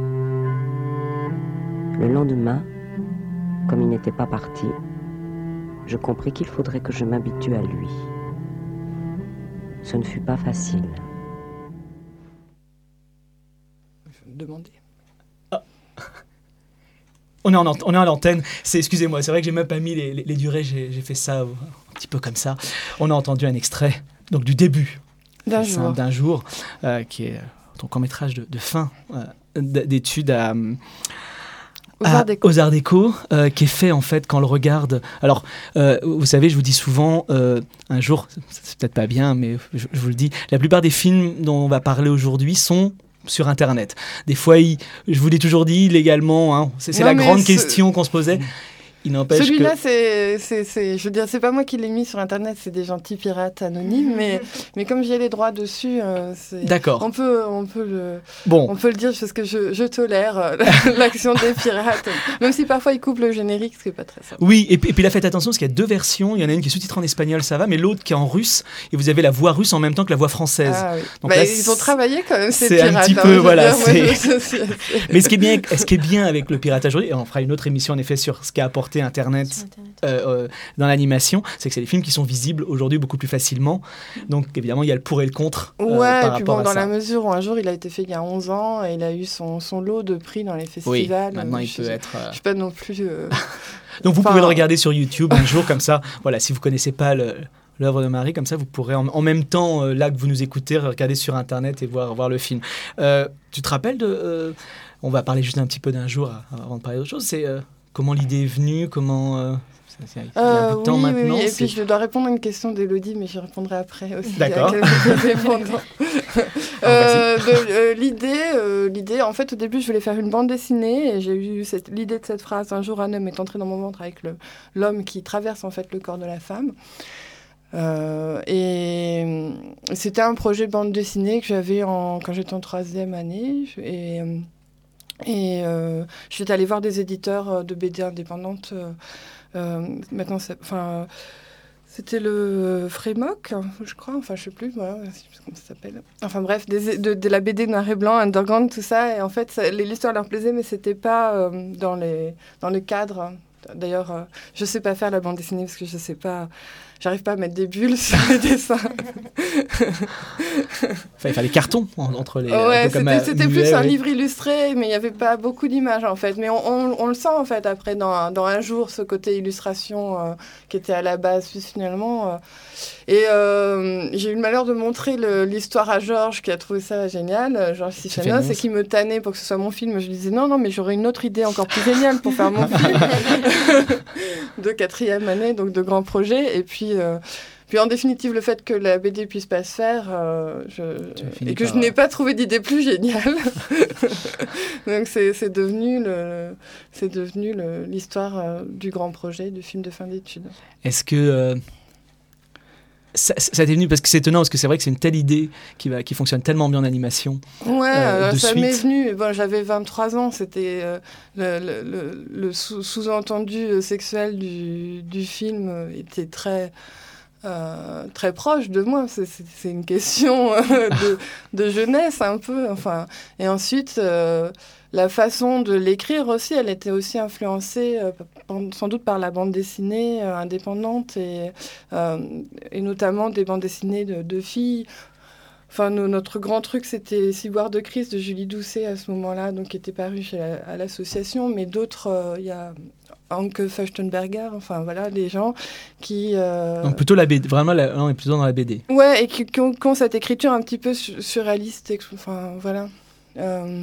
Le lendemain, comme il n'était pas parti, je compris qu'il faudrait que je m'habitue à lui. Ce ne fut pas facile. Je vais me demander. On est, en ant- on est à l'antenne. C'est, excusez-moi, c'est vrai que j'ai même pas mis les, les- les durées. J'ai, j'ai fait ça euh, un petit peu comme ça. On a entendu un extrait donc du début D'un c'est jour. un- d'un jour, euh, qui est euh, ton court métrage de, de fin euh, d- d'études à, Aux à- Arts Déco. aux Arts Déco, euh, qui est fait en fait quand on le regarde. Alors, euh, vous savez, je vous dis souvent, euh, un jour, c'est- c'est peut-être pas bien, mais je, je vous le dis, la plupart des films dont on va parler aujourd'hui sont sur Internet. Des fois, il- je vous l'ai toujours dit, légalement, hein, c'est, c'est Non, la mais grande ce- question qu'on se posait. Il n'empêche Celui-là, que... c'est, c'est, c'est, je veux dire, c'est pas moi qui l'ai mis sur Internet, c'est des gentils pirates anonymes, mais, mais comme j'ai les droits dessus, euh, c'est, D'accord. on peut, on peut le, Bon, on peut le dire parce que je, je tolère euh, l'action des pirates, même si parfois ils coupent le générique, ce qui est pas très simple. oui, et puis, et puis là, faites attention parce qu'il y a deux versions. Il y en a une qui est sous-titrée en espagnol, ça va, mais l'autre qui est en russe. Et vous avez la voix russe en même temps que la voix française. Ah oui. Donc Bah, là, ils ont travaillé quand même ces c'est un pirates. petit hein, peu, je veux voilà, dire, moi, c'est- je- je- je- Mais ce qui est bien, ce qui est bien avec le piratage aujourd'hui, et on fera une autre émission en effet sur ce qu'a apporté Internet Sur Internet. euh, euh, dans l'animation, c'est que c'est des films qui sont visibles aujourd'hui beaucoup plus facilement. Donc évidemment, il y a le pour et le contre euh, Ouais, par et puis rapport bon, à dans ça. la mesure où un jour il a été fait il y a onze ans et il a eu son, son lot de prix dans les Oui, festivals. maintenant euh, il je, peut être. euh, je suis pas non plus. euh, Donc vous Enfin- pouvez le regarder sur YouTube un jour comme ça. Voilà, si vous connaissez pas le- l'œuvre de Marie, comme ça vous pourrez en, en même temps euh, là que vous nous écoutez regarder sur Internet et voir voir le film. Euh, tu te rappelles de euh, On va parler juste un petit peu d'un jour euh, avant de parler d'autre chose. C'est euh, comment l'idée est venue, comment euh, c'est- c'est- il y a un Euh, bout de temps oui, oui, maintenant. oui. Et c'est- puis je dois répondre à une question d'Élodie, mais j'y répondrai après aussi. D'accord. à quelques répondants. Euh, de- euh, l'idée, euh, l'idée, en fait, au début, je voulais faire une bande dessinée et j'ai eu cette, l'idée de cette phrase. Un jour, un homme est entré dans mon ventre avec le, l'homme qui traverse en fait le corps de la femme. Euh, et euh, c'était un projet de bande dessinée que j'avais en, quand j'étais en troisième année. Je- Et, euh, et euh, je suis allée voir des éditeurs euh, de B D indépendantes. euh, euh, maintenant, c'est, enfin, C'était le Frémoc, je crois, enfin je sais plus, voilà, je sais plus comment ça s'appelle. Enfin bref, des, de, de la B D noir et blanc, underground, tout ça. Et en fait, ça, l'histoire leur plaisait, mais c'était pas euh, dans, les, dans le cadre. D'ailleurs, euh, je sais pas faire la bande dessinée parce que je sais pas, j'arrive pas à mettre des bulles sur les dessins. Enfin, il fallait carton entre les. Ouais, comme c'était, c'était muet, plus un ouais. livre illustré, mais il n'y avait pas beaucoup d'images en fait. Mais on, on, on le sent en fait après dans, dans un jour, ce côté illustration euh, qui était à la base finalement. Euh. Et euh, j'ai eu le malheur de montrer le, l'histoire à Georges qui a trouvé ça génial, Georges Sichanos, et qui me tannait pour que ce soit mon film. Je lui disais non, non, mais j'aurais une autre idée encore plus géniale pour faire mon film de quatrième année, donc de grands projets. Et puis. Euh, Puis en définitive, le fait que la B D puisse pas se faire, euh, je... et que par... je n'ai pas trouvé d'idée plus géniale. Donc c'est, c'est devenu, le... c'est devenu le... l'histoire euh, du grand projet, du film de fin d'études. Est-ce que euh, ça, ça t'est venu, parce que c'est étonnant, parce que c'est vrai que c'est une telle idée qui, va, qui fonctionne tellement bien en animation. Ouais, euh, de ça suite. m'est venu. Bon, j'avais vingt-trois ans, c'était euh, le, le, le, le sous- sous-entendu sexuel du, du film était très... Euh, très proche de moi, c'est, c'est, c'est une question euh, de, de jeunesse un peu, enfin. Et ensuite, euh, la façon de l'écrire aussi, elle était aussi influencée euh, sans doute par la bande dessinée euh, indépendante et, euh, et notamment des bandes dessinées de, de filles. Enfin, nous, notre grand truc, c'était Ciboire de Christ de Julie Doucet à ce moment-là, donc qui était paru chez la, à l'association, mais d'autres, il euh, y a Anke Feuchtenberger, enfin voilà, des gens qui... Euh... Donc plutôt la B D, vraiment, la, on est plutôt dans la B D. Ouais, et qui, qui, ont, qui ont cette écriture un petit peu su- surréaliste, et, enfin voilà. Euh...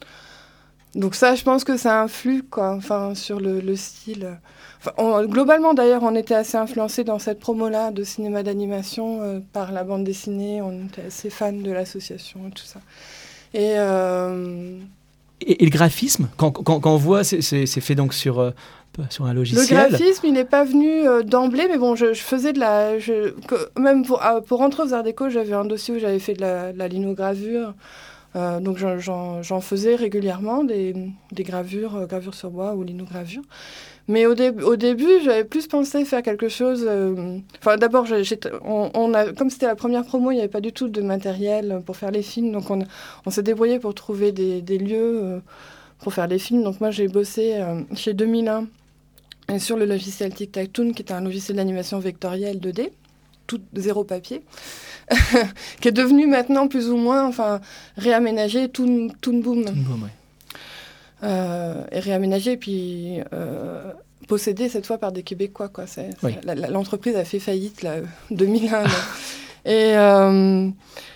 Donc ça, je pense que ça influe, quoi, enfin, sur le, le style. Enfin, on, globalement, d'ailleurs, on était assez influencés dans cette promo-là de cinéma d'animation euh, par la bande dessinée. On était assez fans de l'association et tout ça. Et, euh... et, et le graphisme, quand, quand, quand on voit, c'est, c'est, c'est fait donc sur, euh, sur un logiciel. Le graphisme, il n'est pas venu euh, d'emblée, mais bon, je, je faisais de la... Je, que, même pour, ah, pour rentrer aux Arts Déco, j'avais un dossier où j'avais fait de la, de la linogravure. Euh, donc j'en, j'en, j'en faisais régulièrement des, des gravures, euh, gravures sur bois ou linogravures. Mais au, dé- au début, j'avais plus pensé faire quelque chose... Enfin, euh, d'abord, j'ai, j'ai, on, on a, comme c'était la première promo, il n'y avait pas du tout de matériel pour faire les films. Donc on, on s'est débrouillé pour trouver des, des lieux euh, pour faire les films. Donc moi, j'ai bossé euh, chez deux mille un et sur le logiciel Tic Tac Toon, qui est un logiciel d'animation vectorielle deux D, tout zéro papier. qui est devenu maintenant plus ou moins enfin, réaménagé, Toon, Toon Boom. Toon Boom, ouais. Euh, et réaménagé, et puis euh, possédé cette fois par des Québécois. Quoi. C'est, oui. c'est, la, la, l'entreprise a fait faillite là, deux mille un. et, euh,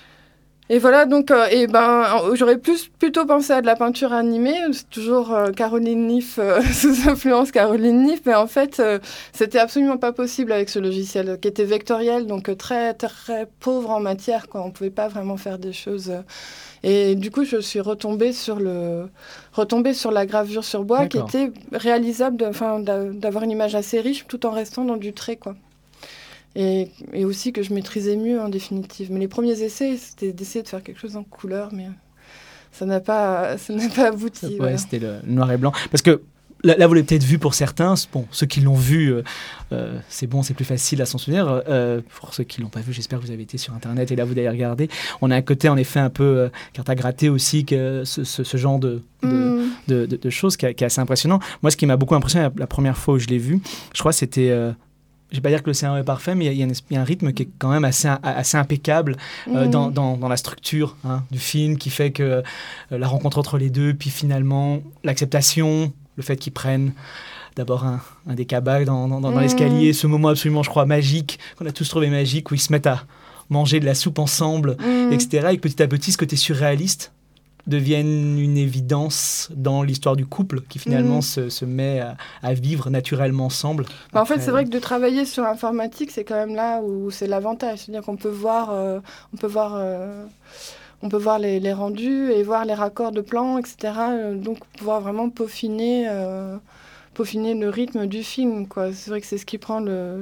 et voilà, donc euh, et ben, j'aurais plus, plutôt pensé à de la peinture animée. C'est toujours euh, Caroline Niff, euh, sous influence Caroline Niff, mais en fait, euh, c'était absolument pas possible avec ce logiciel qui était vectoriel, donc euh, très, très pauvre en matière. Quoi. On pouvait pas vraiment faire des choses... Euh, Et du coup, je suis retombée sur, le... retombée sur la gravure sur bois, D'accord. qui était réalisable de... d'avoir une image assez riche tout en restant dans du trait, quoi. Et... et aussi que je maîtrisais mieux en définitive. Mais les premiers essais, c'était d'essayer de faire quelque chose en couleur, mais ça n'a pas, ça n'a pas abouti. Ouais, voilà. C'était le noir et blanc. Parce que là, là vous l'avez peut-être vu pour certains. Bon, ceux qui l'ont vu, euh, euh, c'est bon, c'est plus facile à s'en souvenir. Euh, pour ceux qui ne l'ont pas vu, j'espère que vous avez été sur Internet et là, vous allez regarder. On a un côté, en effet, un peu euh, carte à gratter aussi, que ce, ce, ce genre de, de, mm. de, de, de choses qui, qui est assez impressionnant. Moi, ce qui m'a beaucoup impressionné la, la première fois où je l'ai vu, je crois que c'était... Euh, je ne vais pas dire que le scénario est parfait, mais il y, y, y a un rythme qui est quand même assez, assez impeccable euh, mmh. dans, dans, dans la structure hein, du film, qui fait que euh, la rencontre entre les deux, puis finalement l'acceptation, le fait qu'ils prennent d'abord un, un des cabacs dans, dans, dans mmh. l'escalier, ce moment absolument, je crois, magique, qu'on a tous trouvé magique, où ils se mettent à manger de la soupe ensemble, mmh. et cetera. Et que petit à petit, ce côté surréaliste deviennent une évidence dans l'histoire du couple qui finalement mmh. se, se met à, à vivre naturellement ensemble. Bah en fait, c'est vrai que de travailler sur l'informatique, c'est quand même là où c'est l'avantage. C'est-à-dire qu'on peut voir, euh, on peut voir, euh, on peut voir les, les rendus et voir les raccords de plans, et cetera. Donc, pouvoir vraiment peaufiner, euh, peaufiner le rythme du film, quoi. C'est vrai que c'est ce qui prend le,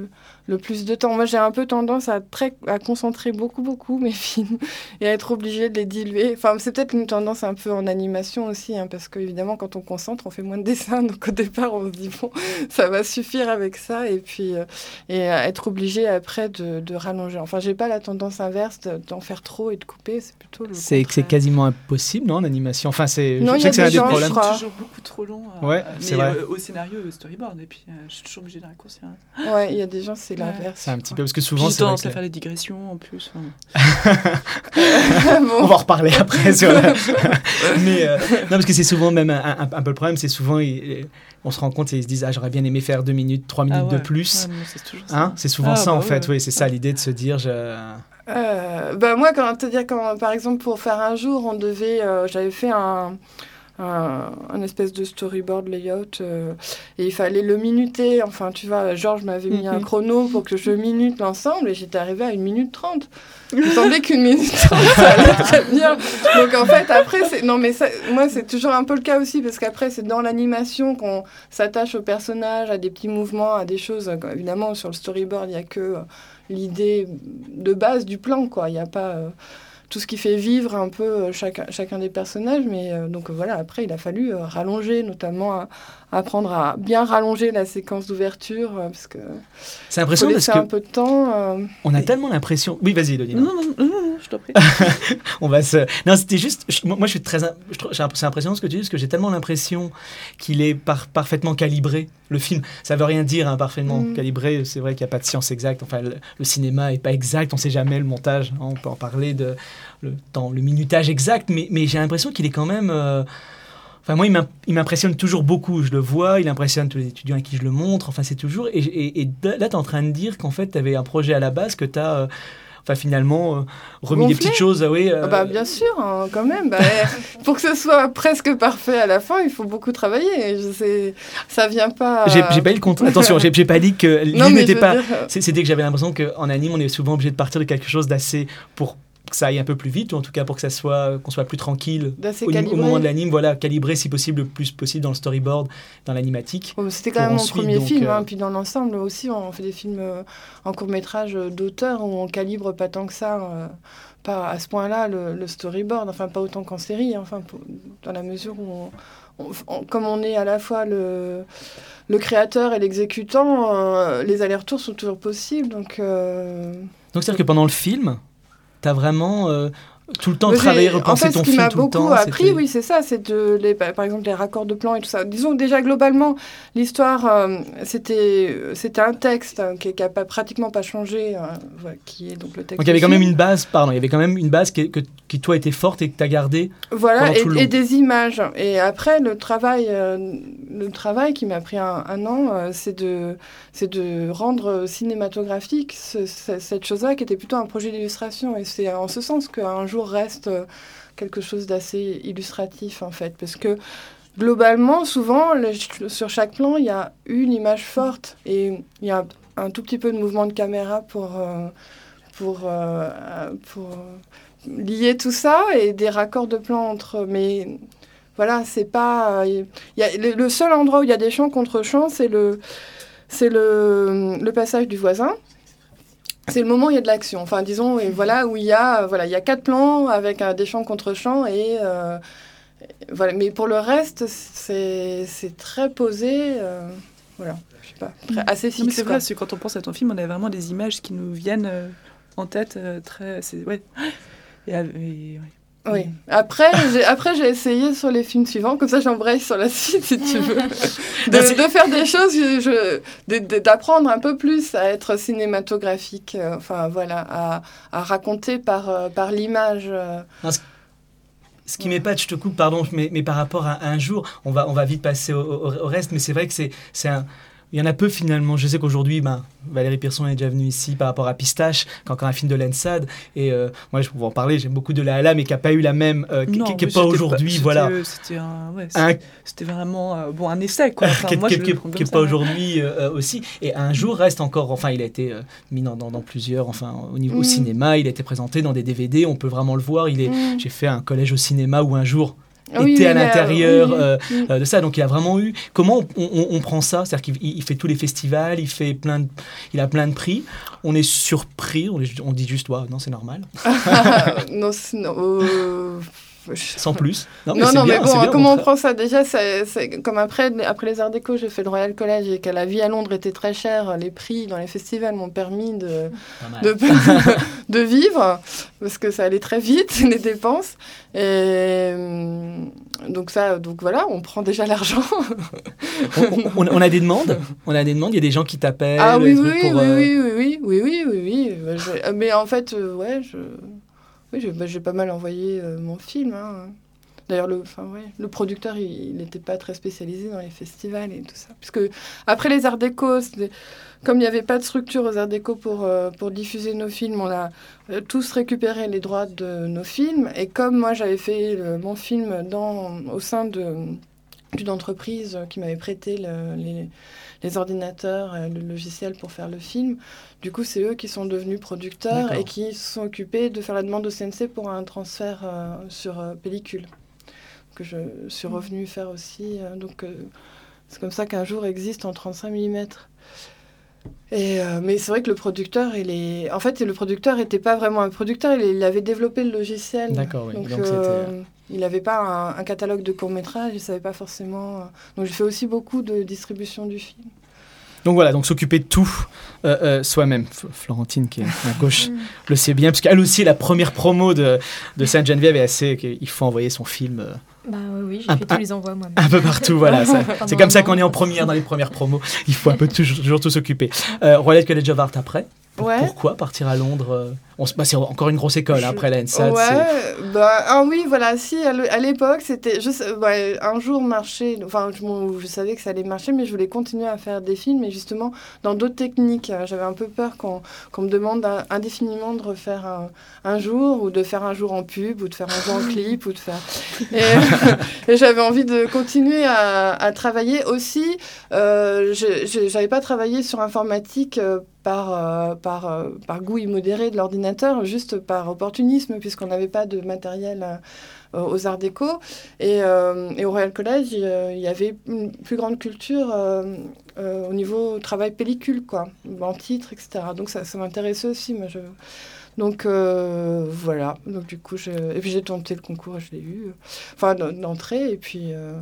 le plus de temps. Moi, j'ai un peu tendance à, très, à concentrer beaucoup, beaucoup mes films et à être obligée de les diluer. Enfin, c'est peut-être une tendance un peu en animation aussi, hein, parce qu'évidemment, quand on concentre, on fait moins de dessins. Donc, au départ, on se dit, bon, ça va suffire avec ça. Et puis, euh, et à être obligé après de, de rallonger. Enfin, j'ai pas la tendance inverse de, d'en faire trop et de couper. C'est plutôt le C'est, c'est contraire. quasiment impossible, non, en animation. Enfin, c'est, Non, je il y sais a que c'est des un des gens, je problèmes. crois. C'est toujours beaucoup trop long. euh, Ouais, mais c'est vrai. euh, au scénario, au storyboard, et puis euh, je suis toujours obligée de raccourcir. Ouais, il y a des gens, c'est l'inverse. C'est un petit je peu parce que Puis souvent j'ai c'est vrai tendance que- à faire des digressions en plus. enfin. crois. on Bon. va en reparler après sur la... mais euh, non, parce que c'est souvent même un, un- un peu le problème, c'est souvent ils- on se rend compte et ils se disent ah j'aurais bien aimé faire deux minutes trois minutes Ah ouais. de plus. Ouais, moi, c'est toujours ça. Hein, c'est souvent Ah, ça bah en ouais, fait, ouais. oui, c'est ça l'idée de se dire je... Euh, bah moi, quand te dire quand par exemple pour faire un jour, on devait, euh, j'avais fait un, un, un espèce de storyboard layout euh, et il fallait le minuter. Enfin, tu vois, Georges m'avait mis un Mhm. chrono pour que je minute l'ensemble et j'étais arrivée à une minute trente. Il me semblait qu'une minute trente, ça allait très bien. Donc en fait, après, c'est... non mais ça, moi, c'est toujours un peu le cas aussi parce qu'après, c'est dans l'animation qu'on s'attache au personnage, à des petits mouvements, à des choses. Évidemment, sur le storyboard, il n'y a que euh, l'idée de base du plan, quoi. Il n'y a pas euh, tout ce qui fait vivre un peu euh, chacun, chacun des personnages. Mais euh, donc euh, voilà, après, il a fallu euh, rallonger, notamment à, apprendre à bien rallonger la séquence d'ouverture euh, parce que C'est faut impressionnant parce laisser un que peu de temps. euh, on a Et- tellement l'impression. Oui, vas-y, Elodie. Non, non, non, non, non, je t'en prie. On va se. Non, c'était juste. je- moi, moi, je suis très. im- je trouve- j'ai imp- C'est impressionnant ce que tu dis, parce que j'ai tellement l'impression qu'il est par- parfaitement calibré. Le film, ça veut rien dire, hein, parfaitement Mm. calibré. C'est vrai qu'il n'y a pas de science exacte. Enfin, le, le cinéma est pas exact. On sait jamais le montage. hein, on peut en parler de le temps, le minutage exact, mais, mais j'ai l'impression qu'il est quand même. euh, Enfin, moi, il m'im- il m'impressionne toujours beaucoup. Je le vois, il impressionne tous les étudiants à qui je le montre. Enfin, c'est toujours. Et, et, et là, tu es en train de dire qu'en fait, tu avais un projet à la base que tu as. Enfin, finalement, euh, remis des Gonflé. petites choses. Oui, euh, Ah bah, bien sûr, hein, quand même. Bah, pour que ce soit presque parfait à la fin, il faut beaucoup travailler. Je sais, ça vient pas. J'ai j'ai pas eu le compte. Attention, j'ai j'ai pas dit que l'idée Non, mais je n'était veux pas. dire, euh, c'est- C'était que j'avais l'impression qu'en anime, on est souvent obligé de partir de quelque chose d'assez pour que ça aille un peu plus vite, ou en tout cas pour que ça soit qu'on soit plus tranquille d'assez au, au calibré. moment de l'anime. Voilà, calibrer si possible le plus possible dans le storyboard, dans l'animatique. Bon, c'était quand pour même mon ensuite, premier donc, film, euh, hein. Puis dans l'ensemble aussi, on fait des films euh, en court-métrage euh, d'auteur où on calibre pas tant que ça, euh, pas à ce point-là le, le storyboard, enfin pas autant qu'en série, hein, enfin pour- dans la mesure où, on, on- on- comme on est à la fois le, le créateur et l'exécutant, euh, les allers-retours sont toujours possibles, donc... euh, Donc c'est-à-dire que pendant le film, t'as vraiment euh, tout le temps Mais travaillé, j'ai- repensé en fait, ton ce qui film m'a tout le beaucoup temps. appris, c'était- oui, c'est ça, c'est de, les, par par exemple les raccords de plan et tout ça. Disons que déjà globalement, l'histoire, euh, c'était, c'était un texte hein, qui n'a pas, pratiquement pas changé, euh, voilà, qui est donc le texte. Donc il y avait du quand même film. une base, pardon, il y avait quand même une base qui, que, qui toi était forte et que t'as gardée. Voilà, pendant tout le et, long. et des images. Et après, le travail, euh, le travail qui m'a pris un, un an, euh, c'est de, c'est de rendre cinématographique ce- ce- cette chose-là qui était plutôt un projet d'illustration. Et c'est en ce sens qu'un jour reste euh, quelque chose d'assez illustratif, en fait. Parce que globalement, souvent, les- sur chaque plan, il y a une image forte et il y a un tout petit peu de mouvement de caméra pour, euh, pour, euh, pour lier tout ça et des raccords de plan entre. Mais voilà, c'est pas. Il y a, le, le seul endroit où il y a des champs contre champs, c'est le, c'est le, le passage du voisin. C'est le moment où il y a de l'action. Enfin, disons, et voilà, où il y a, voilà, il y a quatre plans avec euh, des champs contre champs et. euh, voilà. Mais pour le reste, c'est, c'est très posé. euh, voilà, je sais pas, très- assez Non, mais fixe. c'est quoi. vrai, parce que quand on pense à ton film, on a vraiment des images qui nous viennent euh, en tête euh, très. C'est, ouais. Et, euh, et, ouais. Oui. Après, j'ai, après, j'ai essayé sur les films suivants, comme ça j'embraye sur la suite si tu veux, de, Merci. de faire des choses, je, je- de- de- d'apprendre un peu plus à être cinématographique, euh, enfin voilà, à, à raconter par, euh, par l'image. euh. Ce qui m'épate, je te coupe, pardon, mais, mais par rapport à, à un jour, on va, on va vite passer au, au- au reste, mais c'est vrai que c'est, c'est un... Il y en a peu finalement. Je sais qu'aujourd'hui, ben, Valérie Pierson est déjà venue ici par rapport à Pistache, qui est encore un film de l'Ensad. Et euh, moi, je vais en parler, j'aime beaucoup de La Hala, mais qui n'a pas eu la même. Euh, qui Non, qui- qui mais n'est pas c'était aujourd'hui, c'était- voilà. C'était, un, ouais, Un, c'était, c'était vraiment euh, bon, un essai, quoi. Enfin, qui moi, n'est je le prends comme pas ça, ouais. aujourd'hui euh, aussi. Et un jour reste encore. Enfin, il a été euh, mis dans, dans, dans plusieurs. Enfin, au niveau au Mm. cinéma, il a été présenté dans des D V D. On peut vraiment le voir. Il est. Mm. J'ai fait un collège au cinéma où un jour. Oui, était à il a- l'intérieur oui, euh, oui. euh, de ça. Donc il a vraiment eu. Comment on, on- on prend ça? C'est-à-dire qu'il il fait tous les festivals, il fait plein de, il a plein de prix. On est surpris, on, est- on dit juste, ouais, non, c'est normal, non, c'est- non, euh, sans plus. Non, mais non, c'est non, bien, mais c'est bon, bien, au comment on contraire. prend ça? Déjà, c'est, c'est comme après, après les Arts Déco, j'ai fait le Royal College et que la vie à Londres était très chère. Les prix dans les festivals m'ont permis de, Pas mal. de, de vivre parce que ça allait très vite, les dépenses. Et hum, donc, ça, donc voilà, on prend déjà l'argent. on, on- on a des demandes. On a des demandes. Il y a des gens qui t'appellent. Ah oui, des oui, trucs oui, pour, oui, euh, oui, oui, oui, oui, oui, oui, oui. Bah, je- euh, Mais en fait, euh, ouais, je... Oui, j'ai bah, j'ai pas mal envoyé euh, mon film. hein. D'ailleurs, le, enfin, ouais, le producteur, il n'était pas très spécialisé dans les festivals et tout ça. Parce que après les Arts Déco, c'était- comme il n'y avait pas de structure aux Arts Déco pour, euh, pour diffuser nos films, on a euh, tous récupéré les droits de nos films. Et comme moi, j'avais fait le- mon film dans, au sein de, d'une entreprise qui m'avait prêté le- les, les ordinateurs, euh, le logiciel pour faire le film, du coup, c'est eux qui sont devenus producteurs D'accord. et qui se sont occupés de faire la demande au C N C pour un transfert euh, sur euh, pellicule, que je suis revenue faire aussi. euh, donc, euh, c'est comme ça qu'un jour existe en trente-cinq millimètres. Et, euh, mais c'est vrai que le producteur, il est... en fait, le producteur n'était pas vraiment un producteur, il, il avait développé le logiciel. D'accord, oui. Donc, Donc, euh, c'était- il n'avait pas un, un catalogue de courts-métrages, il ne savait pas forcément... euh, Donc j'ai fait aussi beaucoup de distribution du film. Donc voilà, donc s'occuper de tout euh, euh, soi-même. F- Florentine, qui est à gauche, le sait bien, parce qu'elle aussi, la première promo de, de Sainte-Geneviève est assez... Il faut envoyer son film euh, Bah oui, oui, j'ai Un- fait tous les envois moi-même. un peu partout. Voilà, ça- c'est Pendant comme un ça an. qu'on est en première dans les premières promos. Il faut un peu toujours, toujours tout s'occuper. Euh, Royal College of Art après. Pour- Ouais. Pourquoi partir à Londres euh, on se, bah, c'est encore une grosse école, hein, après la N S A D. Ouais, c'est- bah, ah oui, voilà, si, à l'e- à l'époque, c'était juste, ouais, un jour marcher, enfin, je, m'en- je savais que ça allait marcher, mais je voulais continuer à faire des films, et justement, dans d'autres techniques. Euh, J'avais un peu peur qu'on qu'on me demande un- indéfiniment de refaire un, un jour, ou de faire un jour en pub, ou de faire un jour en clip, ou de faire... Et, et j'avais envie de continuer à, à travailler aussi. Euh, je- je- j'avais pas travaillé sur informatique euh, par, euh, par, euh, par goût immodéré de l'ordinateur, juste par opportunisme, puisqu'on n'avait pas de matériel euh, aux Arts Déco. Et, euh, et au Royal College, il, euh, il y avait une plus grande culture euh, euh, au niveau travail pellicule, quoi, en titre, et cetera. Donc ça, ça m'intéressait aussi. Moi, je... Donc euh, voilà. Donc du coup, je... et puis j'ai tenté le concours, et je l'ai eu. Enfin, d'entrée, et puis. Euh...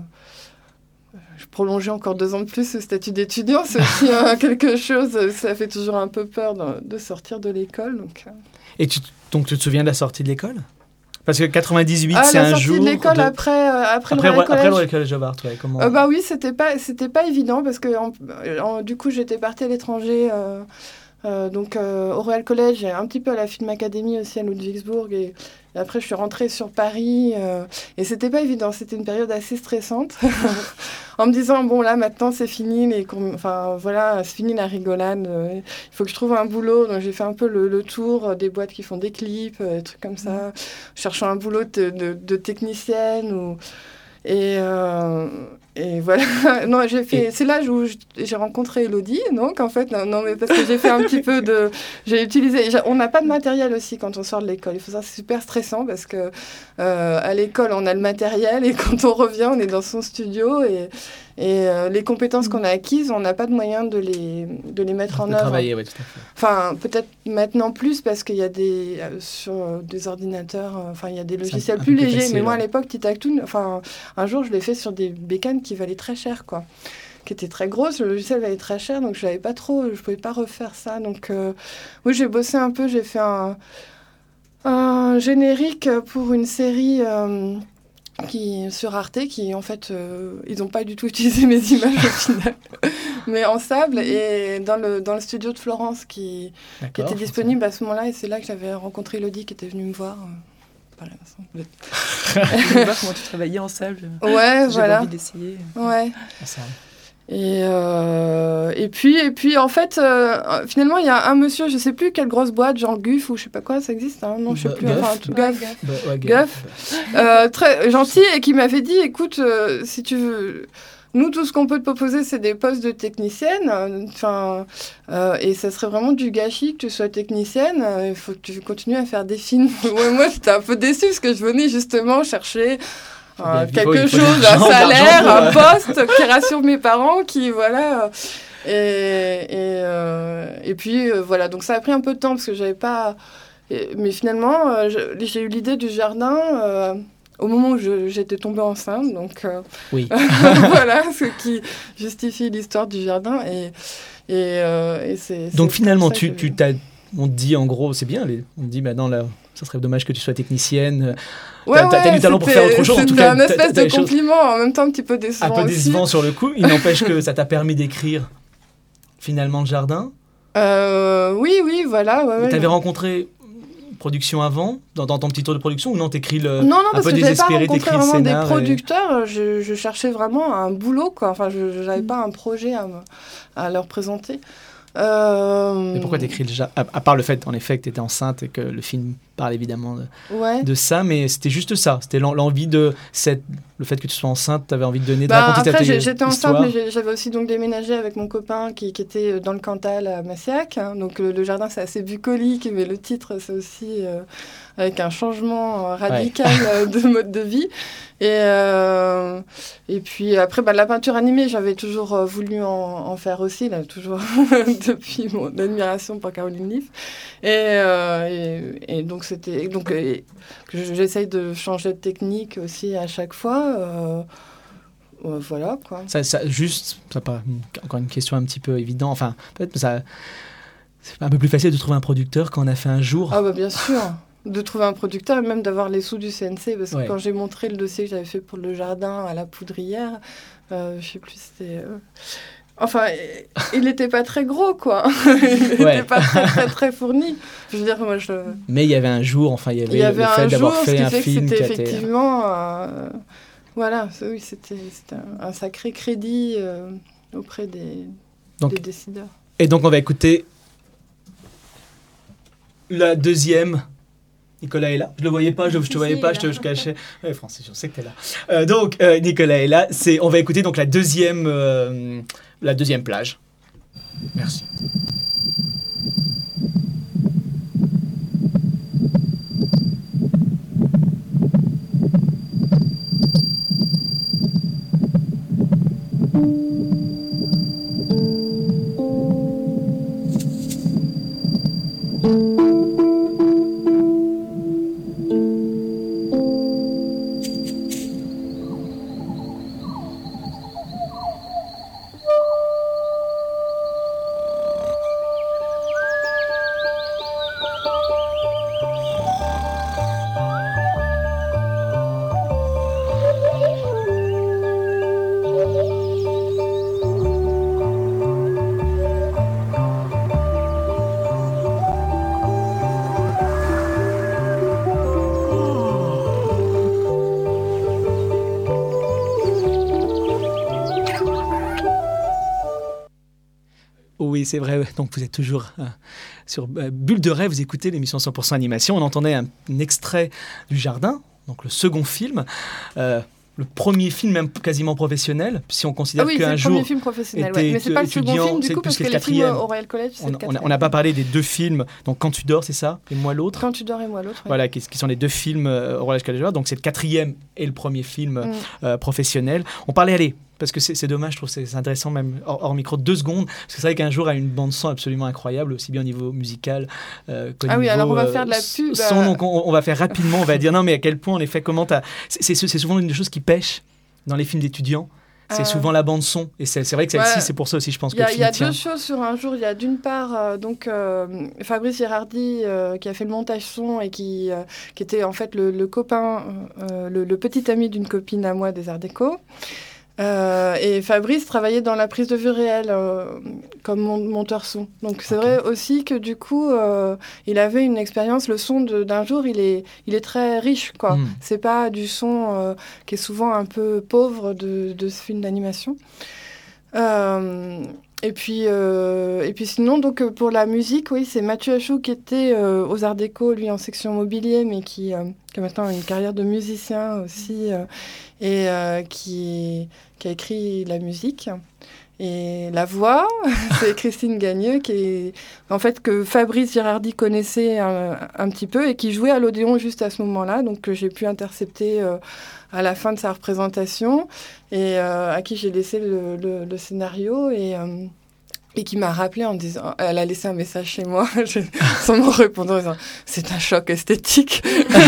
Je prolongeais encore deux ans de plus ce statut d'étudiant, c'est aussi euh, quelque chose, ça fait toujours un peu peur de, de sortir de l'école. Donc, euh. Et tu, donc tu te souviens de la sortie de l'école? Parce que quatre-vingt-dix-huit, Ah, c'est la un sortie jour... de l'école de- après, euh, après, Après, le Royal après le College. Royal College of Art, ouais, comment... Euh, bah oui, c'était pas, c'était pas évident parce que en- en- du coup j'étais partie à l'étranger, euh, euh, donc euh, au Royal College et un petit peu à la Film Academy aussi à Ludwigsburg, et, et après je suis rentrée sur Paris euh, et c'était pas évident, c'était une période assez stressante en me disant bon là maintenant c'est fini les cours- enfin voilà c'est fini la rigolade, euh, il faut que je trouve un boulot, donc j'ai fait un peu le, le tour des boîtes qui font des clips, euh, des trucs comme ça, cherchant un boulot de, de, de technicienne ou et, euh, et voilà. Non, j'ai fait. Et- C'est là où je- j'ai rencontré Elodie, donc en fait, non, non, mais parce que j'ai fait un petit peu de. J'ai utilisé. j'ai- On n'a pas de matériel aussi quand on sort de l'école. Il faut ça, c'est super stressant parce que euh, à l'école, on a le matériel et quand on revient, on est dans son studio et, et euh, les compétences qu'on a acquises, on n'a pas de moyen de les, de les mettre On en peut œuvre. travailler, ouais, tout à fait. Enfin, peut-être maintenant plus parce qu'il y a des euh, sur euh, des ordinateurs, euh, enfin il y a des C'est un logiciels peu plus plus légers. facile, Mais moi à ouais. l'époque, Titactoon, enfin un jour je l'ai fait sur des bécanes qui valaient très cher, quoi, qui étaient très grosses. Le logiciel valait très cher, donc je n'avais pas trop, je pouvais pas refaire ça. Donc euh, oui, j'ai bossé un peu, j'ai fait un un générique pour une série. Euh, qui sur Arte, qui en fait euh, ils n'ont pas du tout utilisé mes images au final, mais en sable, et dans le dans le studio de Florence qui, qui D'accord, était je disponible à ce moment-là, et c'est là que j'avais rencontré Elodie qui était venue me voir. euh, par la- Je voulais voir comment tu travaillais en sable. Ouais, J'avais voilà. envie d'essayer. Ouais. pense. Ça. Et, euh, et puis et puis en fait euh, finalement il y a un monsieur, je sais plus quelle grosse boîte, genre Guff ou je sais pas quoi, ça existe, hein, non je sais Bah, plus, Guff. enfin tout Guff. Bah, ouais, Guff. Euh, très gentil, et qui m'avait dit écoute, euh, si tu veux, nous tout ce qu'on peut te proposer c'est des postes de technicienne, enfin euh, et ça serait vraiment du gâchis que tu sois technicienne, il faut que tu continues à faire des films. Ouais, moi j'étais un peu déçue parce que je venais justement chercher euh, Bien, quelque il faut chose, de un l'argent, de salaire, l'argent, un poste qui rassure mes parents, qui voilà. euh, et et, euh, et puis euh, voilà, donc ça a pris un peu de temps parce que j'avais pas. et- mais finalement, euh, je- j'ai eu l'idée du jardin. euh, Au moment où je- j'étais tombée enceinte, donc euh, Oui. voilà ce qui justifie l'histoire du jardin. Et, et, euh, et c'est, Donc c'est finalement, pour ça tu, que- tu t'as, on te dit en gros, c'est bien, les, on te dit maintenant là, ça serait dommage que tu sois technicienne. Ouais, T'as- t'as- t'as ouais, du talent pour c'était- faire autre chose, en tout c'était cas, un t'as- espèce t'as de des choses- compliment, en même temps un petit peu décevant Un peu aussi. décevant sur le coup. Il n'empêche que ça t'a permis d'écrire finalement le jardin. Euh, oui, oui, voilà. Ouais, ouais. T'avais rencontré production avant, dans, dans ton petit tour de production, ou non, t'écris le. Non, non, un parce peu que j'avais pas désespéré, rencontré t'écris le vraiment des scénar et- producteurs. Je, je cherchais vraiment un boulot, quoi. Enfin, je n'avais pas un projet à, me- à leur présenter. Euh... Mais pourquoi t'écris le jardin, à, à part le fait, en effet, que t'étais enceinte et que le film parle évidemment de, Ouais. de ça, mais c'était juste ça. C'était l'en- l'envie de cette, le fait que tu sois enceinte, t'avais envie de donner, de Bah, raconter après, ta j'ai- j'étais enceinte, histoire. mais j'ai- j'avais aussi donc déménagé avec mon copain qui, qui était dans le Cantal à Massiac. hein. Donc le, le jardin, c'est assez bucolique, mais le titre, c'est aussi euh, avec un changement euh, radical euh, de mode de vie. Et, euh, et puis après, bah, la peinture animée, j'avais toujours euh, voulu en, en faire aussi, là, toujours depuis mon admiration pour Caroline Leaf. Et, euh, et, et donc, c'était, donc et, que j'essaye de changer de technique aussi à chaque fois. euh, Ouais, voilà quoi. Ça, ça, juste, ça pas, encore une question un petit peu évidente. Enfin, peut-être que ça, c'est un peu plus facile de trouver un producteur quand on a fait un jour. Ah bah bien sûr, de trouver un producteur et même d'avoir les sous du C N C parce que Ouais. quand j'ai montré le dossier que j'avais fait pour le jardin à la poudrière, euh, je sais plus c'était. euh, Enfin, il n'était pas très gros quoi. Il n'était Ouais. pas très très très fourni. Je veux dire moi je. Mais il y avait un jour, enfin, il y avait, Il y avait le fait un d'avoir jour, ce fait qui un fait que film qui c'était a été. effectivement. euh, Voilà, ça, oui, c'était c'était un, un sacré crédit euh, auprès des, Donc- des décideurs. Et donc, on va écouter la deuxième. Nicolas est là. Je le voyais pas, je, je te Si, voyais si, pas, il je est te là. je cachais. Ouais, Francis, je sais que tu es là. Euh, donc, euh, Nicolas est là. C'est, on va écouter donc la deuxième, euh, la deuxième plage. Merci. Oui, c'est vrai. Donc, vous êtes toujours euh, sur euh, Bulle de Rêve. Vous écoutez l'émission cent pour cent animation. On entendait un, un extrait du Jardin, donc le second film. Euh, le premier film même quasiment professionnel, si on Ah considère oui, c'est qu'un le jour... premier film professionnel, était ouais. Mais c'est pas le second étudiant, film du c'est coup plus parce que que le les films quatrième. au Royal College, c'est On le on a- quatrième. on n'a pas parlé des deux films, donc Quand tu dors, c'est ça, et Moi l'autre. Quand tu dors et moi l'autre. ouais. Voilà, qui, qui sont les deux films euh, au Royal College. Donc c'est le quatrième et le premier film Mm. euh, professionnel. On parlait, allez, parce que c'est c'est dommage, je trouve que c'est c'est intéressant même hors, hors micro, deux secondes, parce que c'est vrai qu'un jour a une bande son absolument incroyable, aussi bien au niveau musical euh, qu'au Ah oui, niveau, alors on va euh, faire de la pub, son. euh. Donc on, on va faire rapidement, on va dire non mais à quel point en effet, comment t'as... C'est c'est- c'est souvent une des choses qui pêche dans les films d'étudiants. C'est Euh. souvent la bande son, et c'est c'est vrai que celle-ci, Ouais. c'est pour ça aussi, je pense Il que y le a, il film y a tient. deux choses sur un jour. Il y a d'une part euh, donc euh, Fabrice Girardi euh, qui a fait le montage son et qui, euh, qui était en fait le, le copain, euh, le, le petit ami d'une copine à moi des Arts Déco. Euh, et Fabrice travaillait dans la prise de vue réelle euh, comme mon- monteur son. Donc c'est Ok. vrai aussi que du coup, euh, il avait une expérience. Le son de- d'un jour, il est, il est très riche, quoi. Mm. C'est pas du son euh, qui est souvent un peu pauvre de, de ce film d'animation. Euh, et puis, euh, et puis sinon, donc euh, pour la musique, oui, c'est Mathieu Achou qui était euh, aux Arts Déco, lui en section mobilier, mais qui, euh, qui a maintenant une carrière de musicien aussi, euh, et euh, qui, qui a écrit la musique. Et la voix, c'est Christine Gagneux, qui est, en fait, que Fabrice Girardi connaissait un, un petit peu et qui jouait à l'Odéon juste à ce moment-là, donc que j'ai pu intercepter euh, à la fin de sa représentation et euh, à qui j'ai laissé le, le, le scénario et, euh, et qui m'a rappelé en disant, elle a laissé un message chez moi je, sans me répondre en disant c'est un choc esthétique.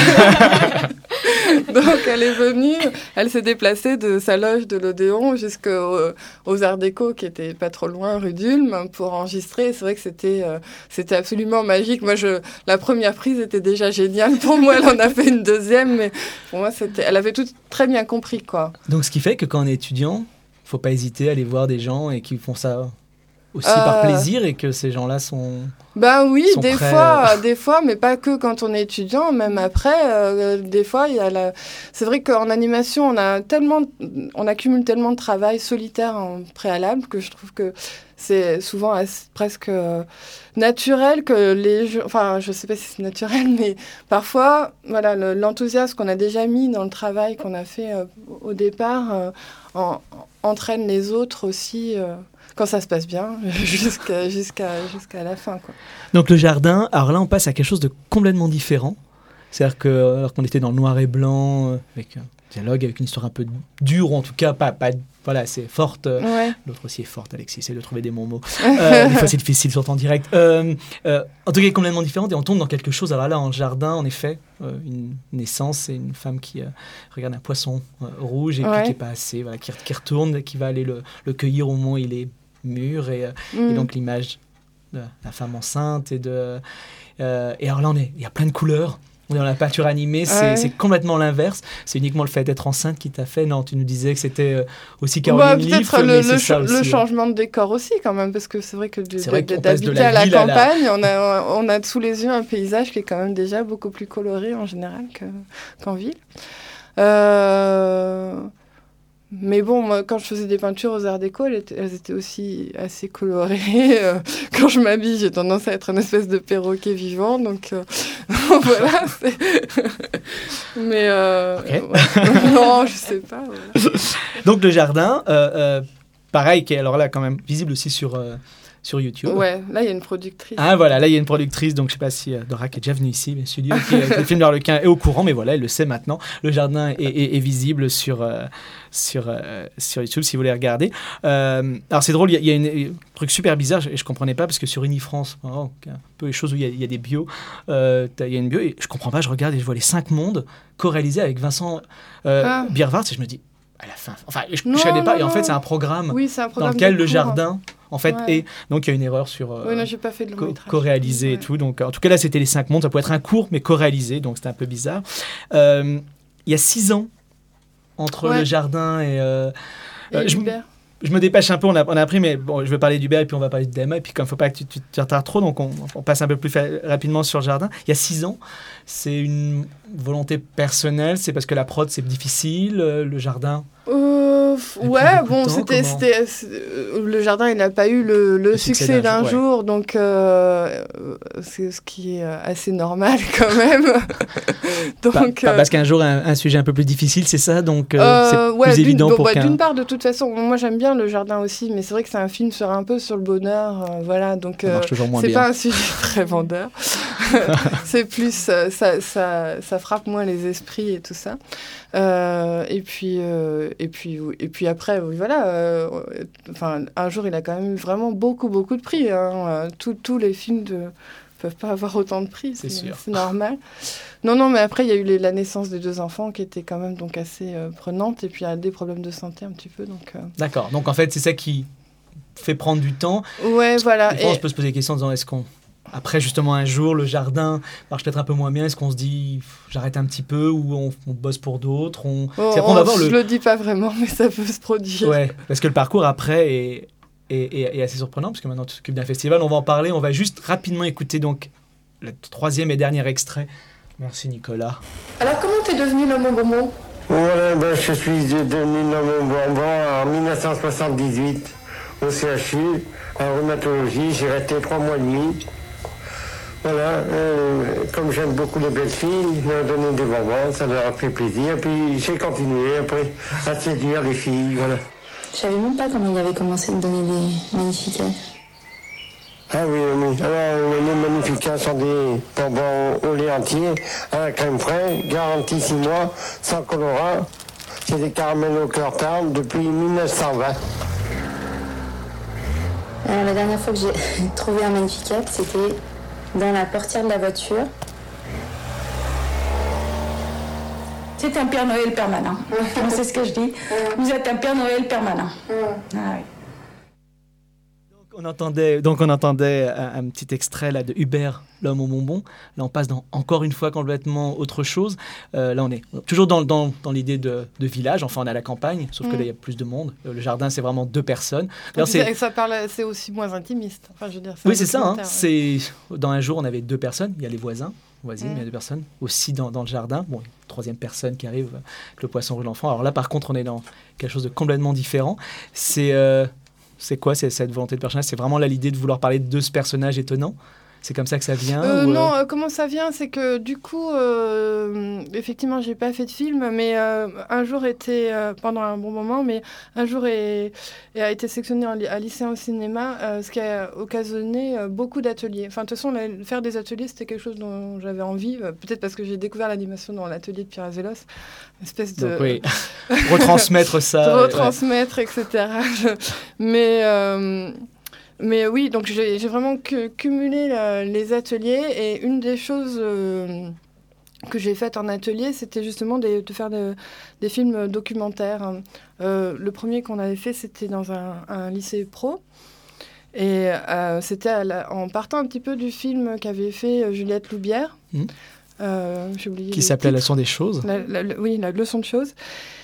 Donc elle est venue, elle s'est déplacée de sa loge de l'Odéon jusqu'aux aux Arts Déco qui étaient pas trop loin, rue d'Ulm, pour enregistrer. C'est vrai que c'était euh, c'était absolument magique. Moi, je la première prise était déjà géniale pour moi. Elle en a fait une deuxième, mais pour moi, c'était, elle avait tout très bien compris, quoi. Donc, ce qui fait que quand on est étudiant, faut pas hésiter à aller voir des gens et qui font ça aussi Euh, par plaisir et que ces gens-là sont... Ben oui, sont des prêts, fois, des fois, mais pas que quand on est étudiant, même après, euh, des fois, il y a la... C'est vrai qu'en animation, on a tellement, on accumule tellement de travail solitaire en préalable que je trouve que c'est souvent assez- presque euh, naturel que les jeux... Enfin, je sais pas si c'est naturel, mais parfois, voilà, le- l'enthousiasme qu'on a déjà mis dans le travail qu'on a fait euh, au départ euh, en- entraîne les autres aussi... euh, quand ça se passe bien, jusqu'à, jusqu'à, jusqu'à la fin, quoi. Donc le jardin, alors là on passe à quelque chose de complètement différent. C'est-à-dire que, alors qu'on était dans le noir et blanc, euh, avec un dialogue, avec une histoire un peu dure, ou en tout cas pas, pas voilà, c'est forte. euh, Ouais. L'autre aussi est forte, Alexis, essaie de trouver des bons mots. Euh, des fois c'est difficile, surtout en direct. Euh, euh, en tout cas complètement différente et on tombe dans quelque chose. Alors là en jardin, en effet, euh, une naissance, c'est une femme qui euh, regarde un poisson euh, rouge et puis Ouais. qui est pas assez, voilà, qui, qui retourne, qui va aller le, le cueillir au moment où il est mûr et, euh, Mm. et donc l'image de la femme enceinte et de euh, et alors là on est il y a plein de couleurs, on est dans la peinture animée, c'est, Ouais. c'est complètement l'inverse, c'est uniquement le fait d'être enceinte qui t'a fait. Non, tu nous disais que c'était euh, aussi Bah, Caroline peut-être Leaf, le, mais le c'est ça ch- aussi, le euh. changement de décor aussi quand même, parce que c'est vrai que de- C'est vrai de- qu'on passe de d'habiter la à la ville à la- campagne, on a on a sous les yeux un paysage qui est quand même déjà beaucoup plus coloré en général que, qu'en ville. Euh, Mais bon, moi, quand je faisais des peintures aux Arts Déco, elles étaient, elles étaient aussi assez colorées. Euh, Quand je m'habille, j'ai tendance à être une espèce de perroquet vivant, donc euh, voilà. c'est- Mais euh, Ok. ouais. Non, je sais pas. voilà. Donc le jardin, euh, euh, pareil, qui est alors là quand même visible aussi sur euh, sur YouTube. Ouais, là il y a une productrice. Ah voilà, là il y a une productrice, donc je sais pas si euh, Dora qui est déjà venue ici, bien studio, qui avec le film d'Arlequin est au courant, mais voilà, elle le sait maintenant. Le jardin est, est- est visible sur, euh, sur, euh, sur YouTube si vous voulez regarder. Euh, alors c'est drôle, il y, a- il y a une- un truc super bizarre, je, je comprenais pas, parce que sur Unifrance, oh, un peu les choses où il y a, il y a des bios, euh, t'as- il y a une bio, et je comprends pas, je regarde et je vois les cinq mondes co-réalisés avec Vincent euh, Ah. Bierwartz, et je me dis, à la fin, enfin je, Non, je savais pas, non, et en fait non. c'est un programme Oui, c'est un dans programme lequel de le cours. jardin, en fait, Ouais. est... Donc il y a une erreur sur... euh, Oui, non, j'ai pas fait de long co- métrage. co-réalisé et Ouais. tout. Donc, en tout cas, là, c'était les cinq mondes. Ça pouvait être un court, mais co-réalisé. Donc, c'était un peu bizarre. Euh, il y a six ans entre Ouais. le jardin et... euh, Et euh, je, m- Hubert. je me dépêche un peu. On a, on a appris, mais bon, je vais parler d'Hubert et puis on va parler de Dema. Et puis, comme il ne faut pas que tu, tu te retardes trop, donc on, on passe un peu plus fa- rapidement sur le jardin. Il y a six ans, c'est une volonté personnelle. C'est parce que la prod, c'est difficile. euh, Le jardin... Euh, f- Et puis, ouais, beaucoup de bon, temps, c'était, comment c'était, c'est- euh, le jardin, il n'a pas eu le, le Le succès succès d'un d'un jour, jour, donc euh, euh, c'est ce qui est euh, assez normal quand même. donc, Pas- pas euh, parce qu'un jour, un, un sujet un peu plus difficile, c'est ça. Donc, euh, euh, c'est ouais, plus d'une, évident bon, pour bah, qu'un... d'une part, de toute façon, moi j'aime bien le jardin aussi, mais c'est vrai que c'est un film sur un peu sur le bonheur, euh, voilà. Donc, Ça euh, marche toujours moins c'est bien. pas un sujet très vendeur. C'est plus, euh, ça, ça, ça frappe moins les esprits et tout ça. Euh, et puis, euh, et puis, et puis après, oui, voilà. euh, Enfin, un jour, il a quand même eu vraiment beaucoup, beaucoup de prix. Hein. Euh, tous- tous les films de peuvent pas avoir autant de prix, C'est sûr. c'est normal. Non, non, mais après, il y a eu les- la naissance des deux enfants qui était quand même donc assez euh, prenante, et puis il y a des problèmes de santé un petit peu, donc. euh, D'accord. Donc, en fait, c'est ça qui fait prendre du temps. Ouais, voilà. Des fois, Et- on se peut se poser des questions en disant est-ce qu'on. Après, justement, un jour, le jardin marche peut-être un peu moins bien. Est-ce qu'on se dit pff, j'arrête un petit peu ou on, on bosse pour d'autres on... Oh, C'est après, on va oh, voir je le. le dis pas vraiment, mais ça peut se produire. Ouais, parce que le parcours après est, est, est- est assez surprenant, parce que maintenant tu t'occupes d'un festival. On va en parler. On va juste rapidement écouter donc le troisième et dernier extrait. Merci Nicolas. Alors, comment t'es devenu l'homme au bonbon? Voilà, ben, je suis devenu nommé bonbon en dix-neuf cent soixante-dix-huit au C H U, en rhumatologie. J'ai resté trois mois et demi. Voilà, euh, comme j'aime beaucoup les belles filles, ils m'ont donné des bonbons, ça leur a fait plaisir. Puis j'ai continué après à séduire les filles, voilà. Je savais même pas comment il avait commencé à me donner des magnificats. Ah oui, oui. Alors, les magnificats sont des bonbons au lait entier, à la crème fraîche, garantie six mois, sans colorant. C'est des caramels au cœur tendre depuis dix-neuf cent vingt. Alors, la dernière fois que j'ai trouvé un magnificat, c'était dans la portière de la voiture. C'est un Père Noël permanent. C'est ce que je dis. Vous êtes un Père Noël permanent. Ah, oui. On entendait, donc on entendait un, un petit extrait là, de Hubert, l'homme au bonbon. Là, on passe dans encore une fois complètement autre chose. Euh, là, on est toujours dans, dans, dans l'idée de, de village. Enfin, on est à la campagne, sauf mmh. que là, il y a plus de monde. Le jardin, c'est vraiment deux personnes. Alors, c'est... Ça parle, c'est aussi moins intimiste. Enfin, je veux dire, c'est oui, c'est ça. Hein. Ouais. C'est... Dans un jour, on avait deux personnes. Il y a les voisins, voisines, mmh. il y a deux personnes. Aussi dans, dans le jardin. Bon, une troisième personne qui arrive avec le poisson rouge l'enfant. Alors là, par contre, on est dans quelque chose de complètement différent. C'est... Euh... C'est quoi c'est cette volonté de personnage? C'est vraiment là l'idée de vouloir parler de ce personnage étonnant? C'est comme ça que ça vient euh, ou Non, euh, comment ça vient? C'est que du coup, euh, effectivement, j'ai pas fait de film, mais euh, un jour était, euh, pendant un bon moment, mais un jour est, est, a été sélectionné en, à lycéen au cinéma, euh, ce qui a occasionné euh, beaucoup d'ateliers. Enfin, de toute façon, la, faire des ateliers, c'était quelque chose dont j'avais envie, euh, peut-être parce que j'ai découvert l'animation dans l'atelier de Pierre Azelos, une espèce de... Donc, oui. retransmettre ça. retransmettre, ouais. et cetera. Je... Mais... Euh, Mais oui, donc j'ai, j'ai vraiment cu- cumulé la, les ateliers et une des choses euh, que j'ai faites en atelier, c'était justement des, de faire de, des films documentaires. Euh, le premier qu'on avait fait, c'était dans un, un lycée pro. Et euh, c'était à la, en partant un petit peu du film qu'avait fait Juliette Loubière. Mmh. Euh, j'ai oublié Qui s'appelait La leçon des choses. La, la, la, oui, La leçon de choses.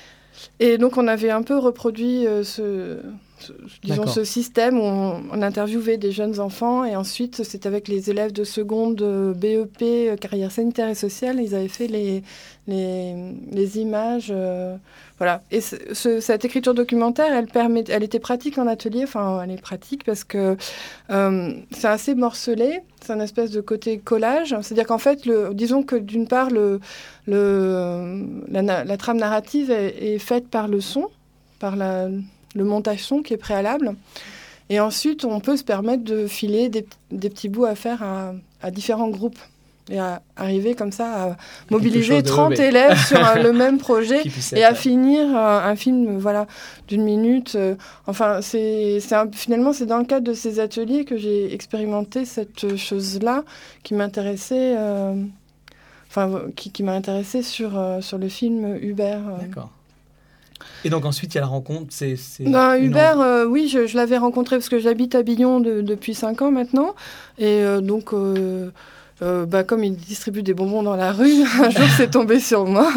Et donc on avait un peu reproduit euh, ce... disons D'accord. ce système où on, on interviewait des jeunes enfants et ensuite c'était avec les élèves de seconde B E P carrière sanitaire et sociale, ils avaient fait les, les, les images euh, voilà. Et ce, ce, cette écriture documentaire elle, permet, elle était pratique en atelier, enfin elle est pratique parce que euh, c'est assez morcelé, c'est un espèce de côté collage, c'est-à-dire qu'en fait le, disons que d'une part le, le, la, la trame narrative est, est faite par le son, par la le montage son qui est préalable. Et ensuite, on peut se permettre de filer des, des petits bouts à faire à, à différents groupes et à arriver comme ça à mobiliser trente de... élèves sur un, le même projet et à finir un, un film voilà, d'une minute. Euh, enfin, c'est, c'est un, finalement, c'est dans le cadre de ces ateliers que j'ai expérimenté cette chose-là qui m'intéressait, euh, enfin, qui, qui m'a intéressée sur, euh, sur le film Hubert. Euh. D'accord. Et donc ensuite, il y a la rencontre, c'est... c'est ben, Hubert, euh, oui, je, je l'avais rencontré parce que j'habite à Billon de, depuis cinq ans maintenant. Et euh, donc, euh, euh, bah, comme il distribue des bonbons dans la rue, un jour, c'est tombé sur moi.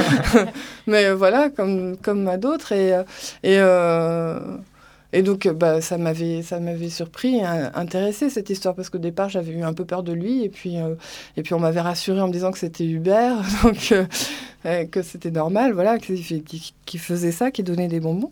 Mais euh, voilà, comme, comme à d'autres. Et, et, euh, et donc, bah, ça m'avait, ça m'avait surpris, hein, intéressé, cette histoire. Parce qu'au départ, j'avais eu un peu peur de lui. Et puis, euh, et puis on m'avait rassuré en me disant que c'était Hubert. Donc... Euh, que c'était normal, voilà, qu'il faisait ça, qu'il donnait des bonbons.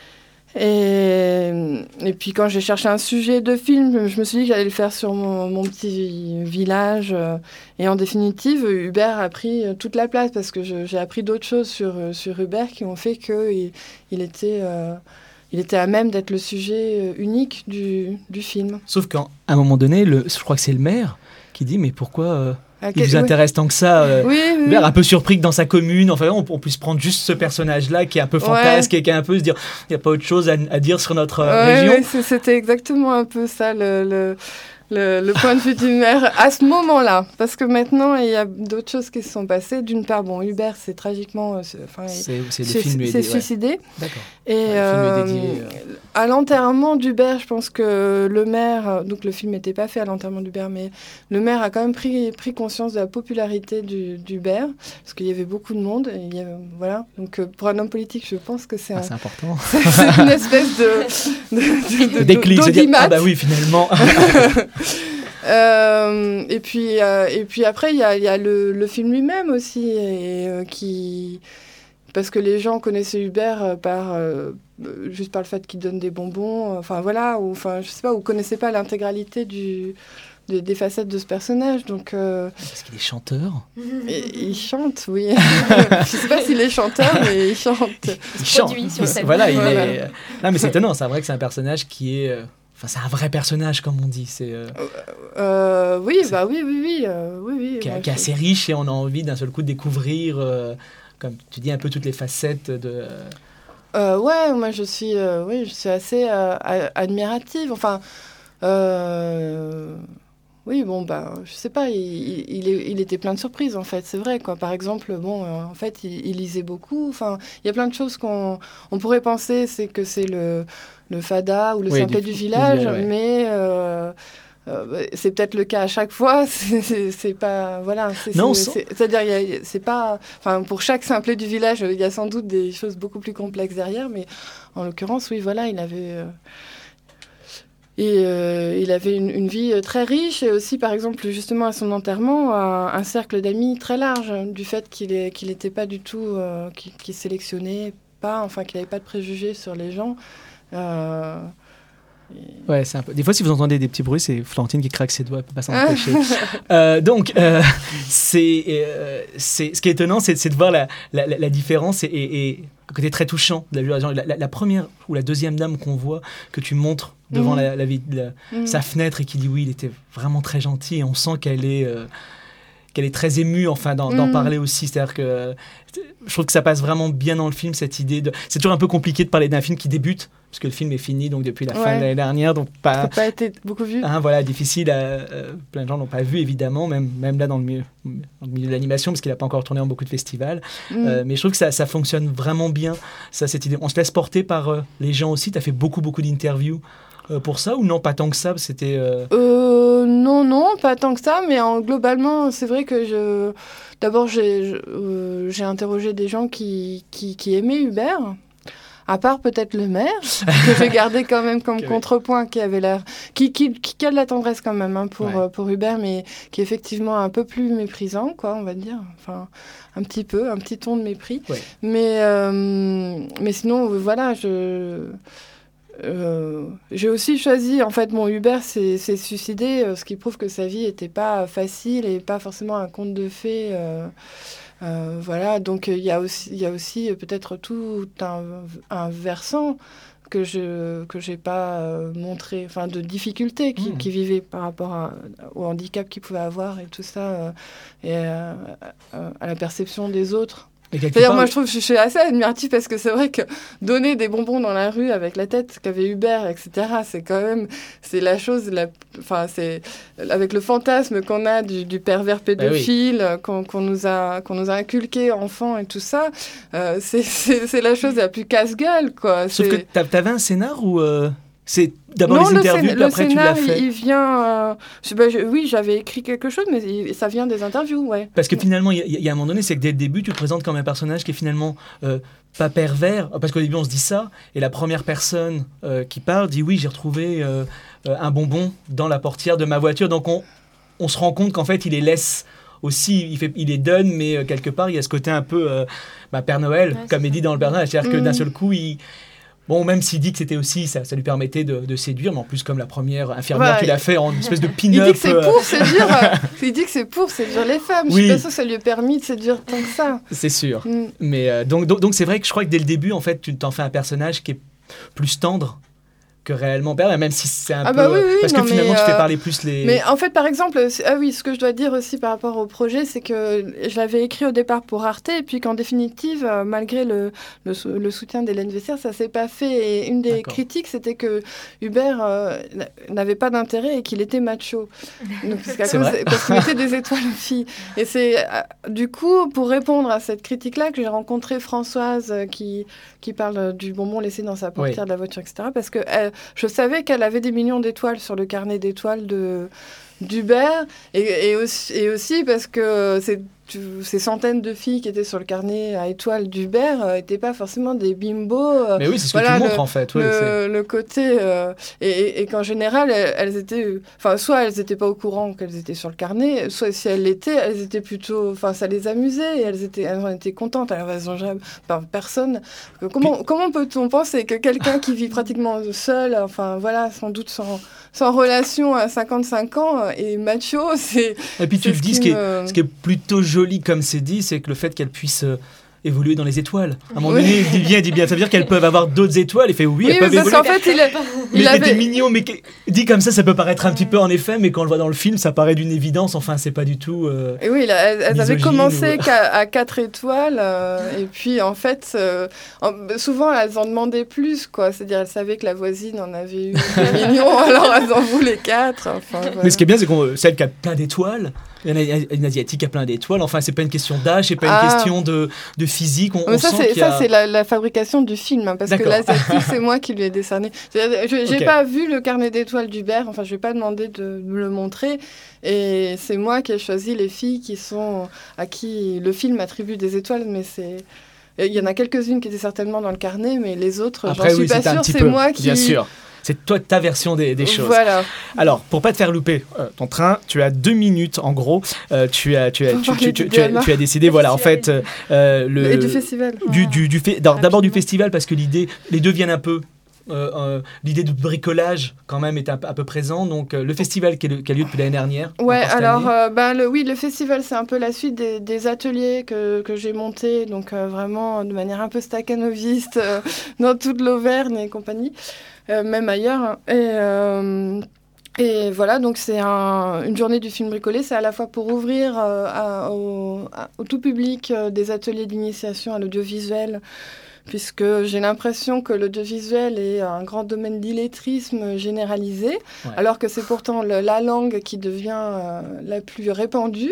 Et, et puis quand j'ai cherché un sujet de film, je me suis dit que j'allais le faire sur mon, mon petit village. Et en définitive, Hubert a pris toute la place parce que je, j'ai appris d'autres choses sur, sur Hubert qui ont fait qu'il il était, euh, il était à même d'être le sujet unique du, du film. Sauf qu'à un moment donné, le, je crois que c'est le maire qui dit « mais pourquoi euh... ?» Ah, il vous intéresse oui. tant que ça, euh, oui, oui, Hubert, oui. un peu surpris que dans sa commune, enfin, on, on puisse prendre juste ce personnage-là qui est un peu fantasque ouais. et qui est un peu se dire, il n'y a pas autre chose à, à dire sur notre ouais, région. Oui, c'était exactement un peu ça le, le, le, le point de vue du maire à ce moment-là, parce que maintenant il y a d'autres choses qui se sont passées. D'une part, bon, Hubert, c'est tragiquement, enfin, c'est, c'est, c'est, film c'est suicidé. Ouais. D'accord. Et ouais, euh, dédié, euh... à l'enterrement d'Hubert, je pense que le maire, donc le film n'était pas fait à l'enterrement d'Hubert, mais le maire a quand même pris, pris conscience de la popularité du, d'Hubert, parce qu'il y avait beaucoup de monde. Et il y avait, voilà. Donc pour un homme politique, je pense que c'est, ah, un, c'est important. C'est, c'est une espèce de, de, de, de déclic. Ah bah oui, finalement. euh, et puis euh, et puis après, il y a, y a le, le film lui-même aussi, et, euh, qui parce que les gens connaissaient Hubert par euh, juste par le fait qu'il donne des bonbons, enfin voilà, ou enfin je sais pas, ou connaissaient pas l'intégralité du des, des facettes de ce personnage. Donc, euh, Parce qu'il est chanteur. et, il chante, oui. Je sais pas s'il est chanteur, mais il chante. Il chante. Produit sur scène. Voilà, il Voilà. est. Non, mais c'est étonnant. C'est vrai que c'est un personnage qui est. euh, Enfin, c'est un vrai personnage, comme on dit. C'est. euh, Euh, oui, C'est- bah oui, oui, oui, euh, oui, oui. qui, est, moi, qui est je- assez riche et on a envie d'un seul coup de découvrir, euh, comme tu dis, un peu toutes les facettes de. Euh, ouais, moi je suis, euh, oui, je suis assez euh, a- admirative. Enfin, euh, oui, bon, bah, je sais pas, il, il, il est- il était plein de surprises en fait, c'est vrai, quoi. Par exemple, bon, euh, en fait, il, il lisait beaucoup. Enfin, il y a plein de choses qu'on on pourrait penser, c'est que c'est le, le fada ou le Oui, simplet du- du, du village, village, ouais. mais. euh, euh, c'est peut-être le cas à chaque fois. C'est, c'est, c'est pas voilà. C'est, Non, c'est, sans- c'est- c'est-à-dire, il y a- il y a- c'est pas. Enfin, pour chaque simplet du village, il y a sans doute des choses beaucoup plus complexes derrière, mais en l'occurrence, oui, voilà, il avait. euh, Et euh, il avait une, une vie euh, très riche et aussi, par exemple, justement à son enterrement, un, un cercle d'amis très large, hein, du fait qu'il est, qu'il n'était pas du tout, euh, qu'il, qu'il sélectionnait pas, enfin qu'il n'avait pas de préjugés sur les gens. Euh, et- Ouais, c'est un peu. Des fois, si vous entendez des petits bruits, c'est Florentine qui craque ses doigts, elle peut pas s'en empêcher. Euh, donc, euh, c'est, euh, c'est, ce qui est étonnant, c'est, c'est de voir la, la, la- la différence et, et, et le côté très touchant de la vue. La, la, la première ou la deuxième dame qu'on voit, que tu montres devant Mhm. la, la, vie- la- Mhm. sa fenêtre et qui dit oui, il était vraiment très gentil et on sent qu'elle est. euh, qu'elle est très émue, enfin, d'en, d'en Mhm. parler aussi. C'est-à-dire que je trouve que ça passe vraiment bien dans le film, cette idée de... C'est toujours un peu compliqué de parler d'un film qui débute, parce que le film est fini donc depuis la fin Ouais. de l'année dernière, donc Ça pas... n'a pas été beaucoup vu. Hein, voilà, difficile. À, euh, plein de gens l'ont pas vu, évidemment, même, même là dans le, milieu, dans le milieu de l'animation, parce qu'il n'a pas encore tourné en beaucoup de festivals. Mhm. Euh, mais je trouve que ça, ça fonctionne vraiment bien, ça, cette idée. On se laisse porter par euh, les gens aussi. Tu as fait beaucoup, beaucoup d'interviews euh, pour ça, ou non, pas tant que ça, c'était... euh, Euh, non, non, pas tant que ça, mais en, globalement, c'est vrai que je. D'abord, j'ai, je- euh, j'ai interrogé des gens qui, qui, qui aimaient Hubert, à part peut-être le maire, que j'ai gardé quand même comme Que- contrepoint, qui avait l'air. Qui, qui, qui, qui a de la tendresse quand même hein, pour, Ouais. euh, pour Hubert, mais qui est effectivement un peu plus méprisant, quoi, on va dire. Enfin, un petit peu, un petit ton de mépris. Ouais. Mais, euh, mais sinon, euh, voilà, je. Euh, j'ai aussi choisi, en fait, mon Hubert s'est s'est suicidé, euh, ce qui prouve que sa vie n'était pas facile et pas forcément un conte de fées. euh, euh, voilà, donc il y a aussi, il y a aussi euh, peut-être tout un, un versant que je que j'ai pas euh, montré, enfin de difficultés qu'il Mmh. qu'il vivait par rapport à- au handicap qu'il pouvait avoir et tout ça, euh, et euh, à, à la perception des autres. et quelque D'ailleurs, part- moi, je trouve que je suis assez admirative parce que c'est vrai que donner des bonbons dans la rue avec la tête qu'avait Hubert, et cetera, c'est quand même, c'est la chose, la, enfin, c'est avec le fantasme qu'on a du, du pervers pédophile, qu'on qu'on nous a, qu'on nous a inculqué enfant et tout ça, euh, c'est, c'est, c'est la chose la plus casse-gueule, quoi. Sauf C'est- que t'a- t'avais un scénar ou... euh, C'est d'abord non, les le, interviews, scén- puis le après tu l'as scénar, fait. il, il vient. euh, je- bah, je- oui, j'avais écrit quelque chose, mais il- ça vient des interviews, ouais. Parce que finalement, il y, a- il y a un moment donné, c'est que dès le début, tu te présentes comme un personnage qui est finalement euh, pas pervers, parce qu'au début on se dit ça, et la première personne euh, qui parle dit oui, j'ai retrouvé euh, euh, un bonbon dans la portière de ma voiture, donc on, on se rend compte qu'en fait il les laisse aussi, il, fait, il les donne, mais euh, quelque part il y a ce côté un peu euh, bah, Père Noël, Ouais, comme c'est il dit ça. dans le Père Noël, c'est-à-dire que Mhm. d'un seul coup il... Bon, même s'il dit que c'était aussi, ça, ça lui permettait de, de séduire, mais en plus, comme la première infirmière Ouais. qu'il a fait en espèce de Il pin-up. dit que c'est euh, pour séduire. euh, il dit que c'est pour séduire les femmes. Je Oui. suis pas sûre que ça lui ait permis de séduire tant que ça. c'est sûr. Mm. Mais euh, donc, donc, donc c'est vrai que je crois que dès le début, en fait, tu t'en fais un personnage qui est plus tendre que réellement pervers, même si c'est un Ah peu... bah oui, oui, parce non, que finalement, mais, tu fais euh, parler plus les... Mais en fait, par exemple, c'est- ah oui, ce que je dois dire aussi par rapport au projet, c'est que je l'avais écrit au départ pour Arte, et puis qu'en définitive, euh, malgré le, le, sou- le soutien d'Hélène Vessière, ça s'est pas fait. Et une des D'accord. critiques, c'était que Hubert euh, n'a- n'avait pas d'intérêt et qu'il était macho. Donc, parce qu'à C'est cause- vrai parce qu'il mettait des étoiles aux filles. Et c'est euh, du coup, pour répondre à cette critique-là, que j'ai rencontré Françoise euh, qui, qui parle du bonbon laissé dans sa portière Oui. de la voiture, et cetera. Parce que elle- je savais qu'elle avait des millions d'étoiles sur le carnet d'étoiles de d'Hubert, et, et, aussi, et aussi parce que c'est tu- ces centaines de filles qui étaient sur le carnet à étoiles d'Hubert n'étaient pas forcément des bimbos. euh, Mais oui, c'est ce voilà, que tu le- montres, en fait. Ouais, c'est- le, le côté euh, et, et- et qu'en général elles, elles étaient enfin soit elles n'étaient pas au courant qu'elles étaient sur le carnet, soit si elles l'étaient elles étaient plutôt enfin ça les amusait et elles étaient elles en étaient contentes. Alors elles ont jamais enfin, personne comment comment peut-on penser que quelqu'un qui vit pratiquement seul, enfin voilà, sans doute sans sans relation à cinquante-cinq ans, euh, et macho. C'est, Et puis tu c'est le ce dis, qui ce qui, me- est, ce qui est plutôt joli comme c'est dit, c'est que le fait qu'elle puisse euh, évoluer dans les étoiles. À un moment Oui. donné, il dit bien, il dit bien, ça veut dire qu'elles peuvent avoir d'autres étoiles. Il fait oui, Oui, elles peuvent mais parce évoluer. qu'en fait, il, a- Mais il c'était avait... mignon, mais que- dit comme ça, ça peut paraître un petit peu en effet, mais quand on le voit dans le film, ça paraît d'une évidence. Enfin, c'est pas du tout. euh, Et oui, là, elles, elles avaient Misogyne commencé ou- qu'à à quatre étoiles, euh, et puis en fait, euh, en- souvent elles en demandaient plus, quoi. C'est-à-dire, elles savaient que la voisine en avait eu des millions, alors elles en voulaient quatre. Enfin, voilà. Mais ce qui est bien, c'est qu'on celle qui a plein d'étoiles. Il y en a une asiatique qui a plein d'étoiles. Enfin, c'est pas une question d'âge, c'est pas Ah. une question de, de physique. On, Mais on ça, sent c'est, qu'il y a... ça, c'est la, la fabrication du film, hein, parce que D'accord. l'asiatique, c'est moi qui lui ai décerné. Je- je- J'ai Ok. pas vu le carnet d'étoiles d'Hubert, enfin, je vais pas demander de me le montrer. Et c'est moi qui ai choisi les filles qui sont, à qui le film attribue des étoiles, mais c'est. Il y en a quelques-unes qui étaient certainement dans le carnet, mais les autres, Après, j'en suis oui, pas c'était un sûre, petit c'est peu. moi qui. Bien sûr. C'est toi, ta version des, des choses. Voilà. Alors, pour pas te faire louper euh, ton train, tu as deux minutes en gros. Euh, tu as, tu as, Faut tu, parler tu- du tu as, D M A. tu as décidé, voilà, en fait, euh, euh, le Et du festival. du, du, du fait- d'abord d'abord du Rapidement. festival parce que l'idée, les deux viennent un peu. euh, euh, l'idée de bricolage quand même est un, un peu présent. Donc euh, le festival qui, est le- qui a lieu depuis l'année dernière. Ouais, encore cette alors année. euh, ben, le, oui, le festival, c'est un peu la suite des, des ateliers que, que j'ai montés, donc euh, vraiment de manière un peu staccanoviste euh, dans toute l'Auvergne et compagnie, euh, même ailleurs. hein. Et, euh, et voilà, donc c'est un- une journée du film bricolé, c'est à la fois pour ouvrir euh, à- au, à- au tout public euh, des ateliers d'initiation à l'audiovisuel, puisque j'ai l'impression que l'audiovisuel est un grand domaine d'illettrisme généralisé, Ouais. alors que c'est pourtant le- la langue qui devient euh, la plus répandue.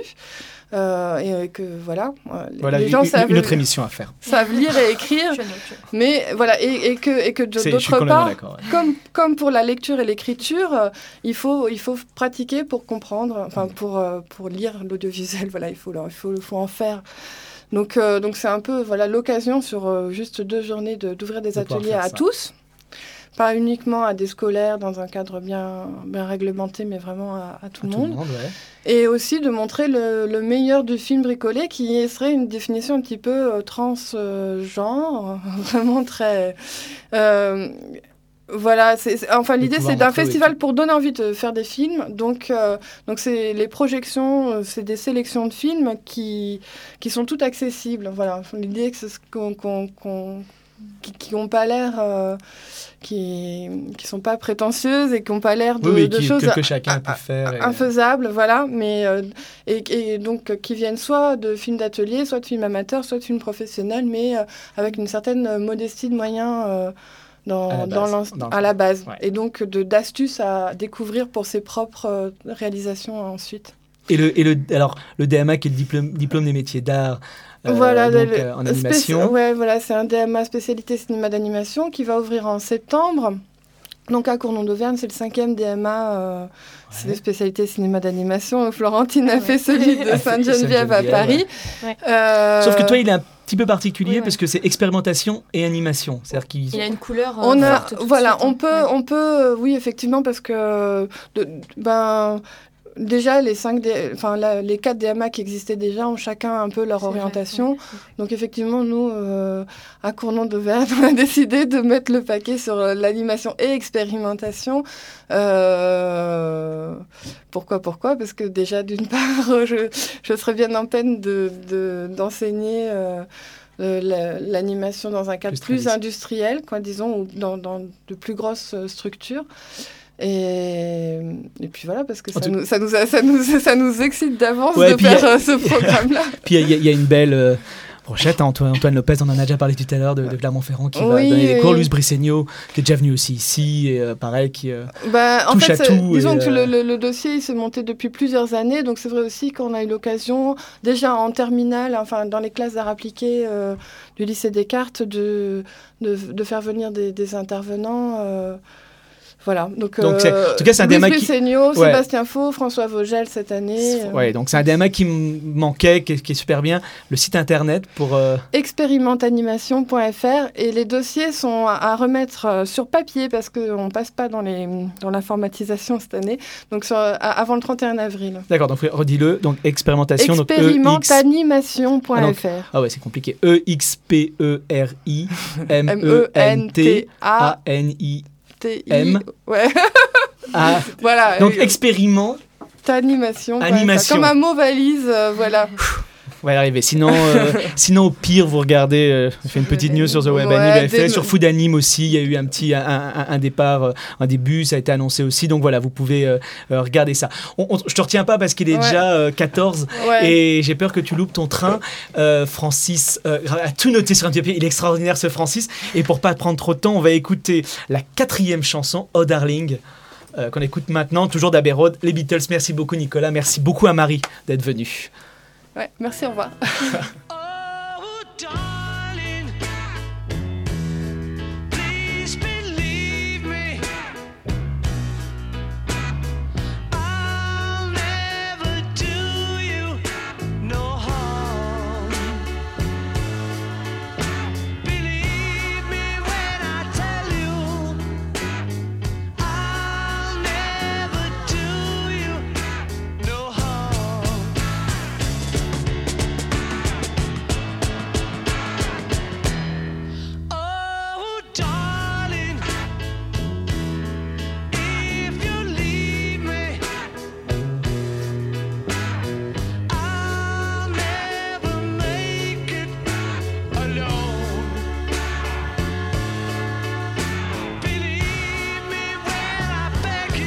Euh, et que voilà, euh, les- Voilà, les une, gens une- savent, une autre émission à faire. savent lire et écrire, Je note, je note. mais voilà, et, et que, et que de- C'est- je suis d'autre complètement part, d'accord. ouais. comme, comme pour la lecture et l'écriture, euh, il, faut, il faut pratiquer pour comprendre, enfin pour, euh, pour lire l'audiovisuel, voilà, il faut, il faut, il faut en faire. Donc euh, donc c'est un peu voilà, l'occasion sur euh, juste deux journées de- d'ouvrir des De pouvoir ateliers faire à ça. tous, pas uniquement à des scolaires dans un cadre bien, bien réglementé, mais vraiment à, à tout À le tout monde. le monde, ouais. Et aussi de montrer le, le meilleur du film bricolé, qui serait une définition un petit peu euh, transgenre, vraiment très... euh, voilà, c'est, c'est- enfin De l'idée pouvoir c'est d'un montrer, oui, festival tout. pour donner envie de faire des films. Donc, euh, donc c'est les projections, euh, c'est des sélections de films qui, qui sont toutes accessibles. Voilà, l'idée que c'est ce qu'on, qu'on, qu'on- qui, qui ont pas l'air, euh, qui, qui sont pas prétentieuses et qui ont pas l'air de, Oui, oui, de qui- choses que, que chacun peut faire. et- infaisables, voilà, mais euh, et, et donc euh, qui viennent soit de films d'atelier, soit de films amateurs, soit de films professionnels, mais euh, avec une certaine euh, modestie de moyens euh, dans, À la dans base, l'en- dans le à la base, ouais. et donc de, d'astuces à découvrir pour ses propres euh, réalisations ensuite. Et le, et le, alors, le D M A qui est le diplôme, diplôme des métiers d'art euh, Voilà, donc, le- euh, en spéci- animation. ouais, voilà, c'est un D M A spécialité cinéma d'animation qui va ouvrir en septembre. Donc à Cournon d'Auvergne, c'est le cinquième D M A, euh, c'est Ouais. des spécialités cinéma d'animation. Florentine a Ouais. fait celui de Elle a fait Sainte-Geneviève à Sainte-Geneviève, Paris. ouais. Euh, Sauf que toi, il est un petit peu particulier oui, ouais. parce que c'est expérimentation et animation. C'est-à-dire qu'ils Il a une couleur. euh, on a, forte tout de voilà, suite, on hein. peut, Ouais. on peut, euh, oui, effectivement, parce que, de- ben, déjà les cinq, D- enfin la- les quatre D M A qui existaient déjà ont chacun un peu leur C'est vrai, orientation. ouais. Donc effectivement, nous, euh, à Cournon d'Auvergne, on a décidé de mettre le paquet sur euh, l'animation et expérimentation. Euh, pourquoi, pourquoi Parce que déjà, d'une part, je, je serais bien en peine de, de- d'enseigner euh, le- la- l'animation dans un cadre Plus plus, traditionnel. industriel, quoi, disons, ou dans, dans de plus grosses euh, structures. Et, et puis voilà, parce que En ça tout- nous, ça, nous, a- ça, nous, ça nous excite d'avance Ouais, de puis il y faire a- euh, ce programme-là. Puis il y, a- il y a une belle euh, brochette, hein, Antoine, Antoine Lopez, on en a déjà parlé tout à l'heure, de, de Clermont-Ferrand, qui va Oui, donner des cours. oui. Luce Brissegno, qui est déjà venu aussi ici, et euh, pareil, qui... euh, Bah, en touche fait, à c'est- tout disons et, que euh, le, le- le dossier il s'est monté depuis plusieurs années, donc c'est vrai aussi qu'on a eu l'occasion, déjà en terminale, enfin dans les classes d'art appliqué euh, du lycée Descartes, de, de, de faire venir des, des intervenants. euh, voilà. Donc, Donc c'est- en tout cas, c'est un Louise D M A qui- Brissegno, Ouais. Sébastien Faux, François Vogel cette année. euh, Ouais, donc c'est un D M A qui me manquait, qui est, qui est super bien. Le site internet pour... euh, expérimenteanimation point f r, et les dossiers sont à, à remettre euh, sur papier parce qu'on ne passe pas dans, les, dans l'informatisation cette année, donc sur- à- avant le trente et un avril. D'accord, donc redis-le. Donc expérimentation. donc E X... expérimenteanimation point f r. Ah ouais, c'est compliqué. E X P E R I M M E E N N T T A A N I T I M. Ouais, A. voilà. Donc Euh, expériment C'était animation. quoi, Animation. ça. Comme un mot valise, euh, voilà. On va y arriver. Sinon, euh, sinon au pire, vous regardez, euh, on fait une petite news sur The Web Ouais, Anime F S, des- sur Food Anime aussi, il y a eu un petit un, un, un départ, euh, un début, ça a été annoncé aussi, donc voilà, vous pouvez euh, euh, regarder ça. On, on, je te retiens pas parce qu'il est Ouais. déjà euh, quatorze Ouais. et j'ai peur que tu loupes ton train. Euh, Francis euh, a tout noté sur un papier, il est extraordinaire ce Francis, et pour pas prendre trop de temps, on va écouter la quatrième chanson, Oh Darling, euh, qu'on écoute maintenant, toujours d'Abbey Road, les Beatles. Merci beaucoup Nicolas, merci beaucoup à Marie d'être venue. Ouais, merci, au revoir. Oh, darling.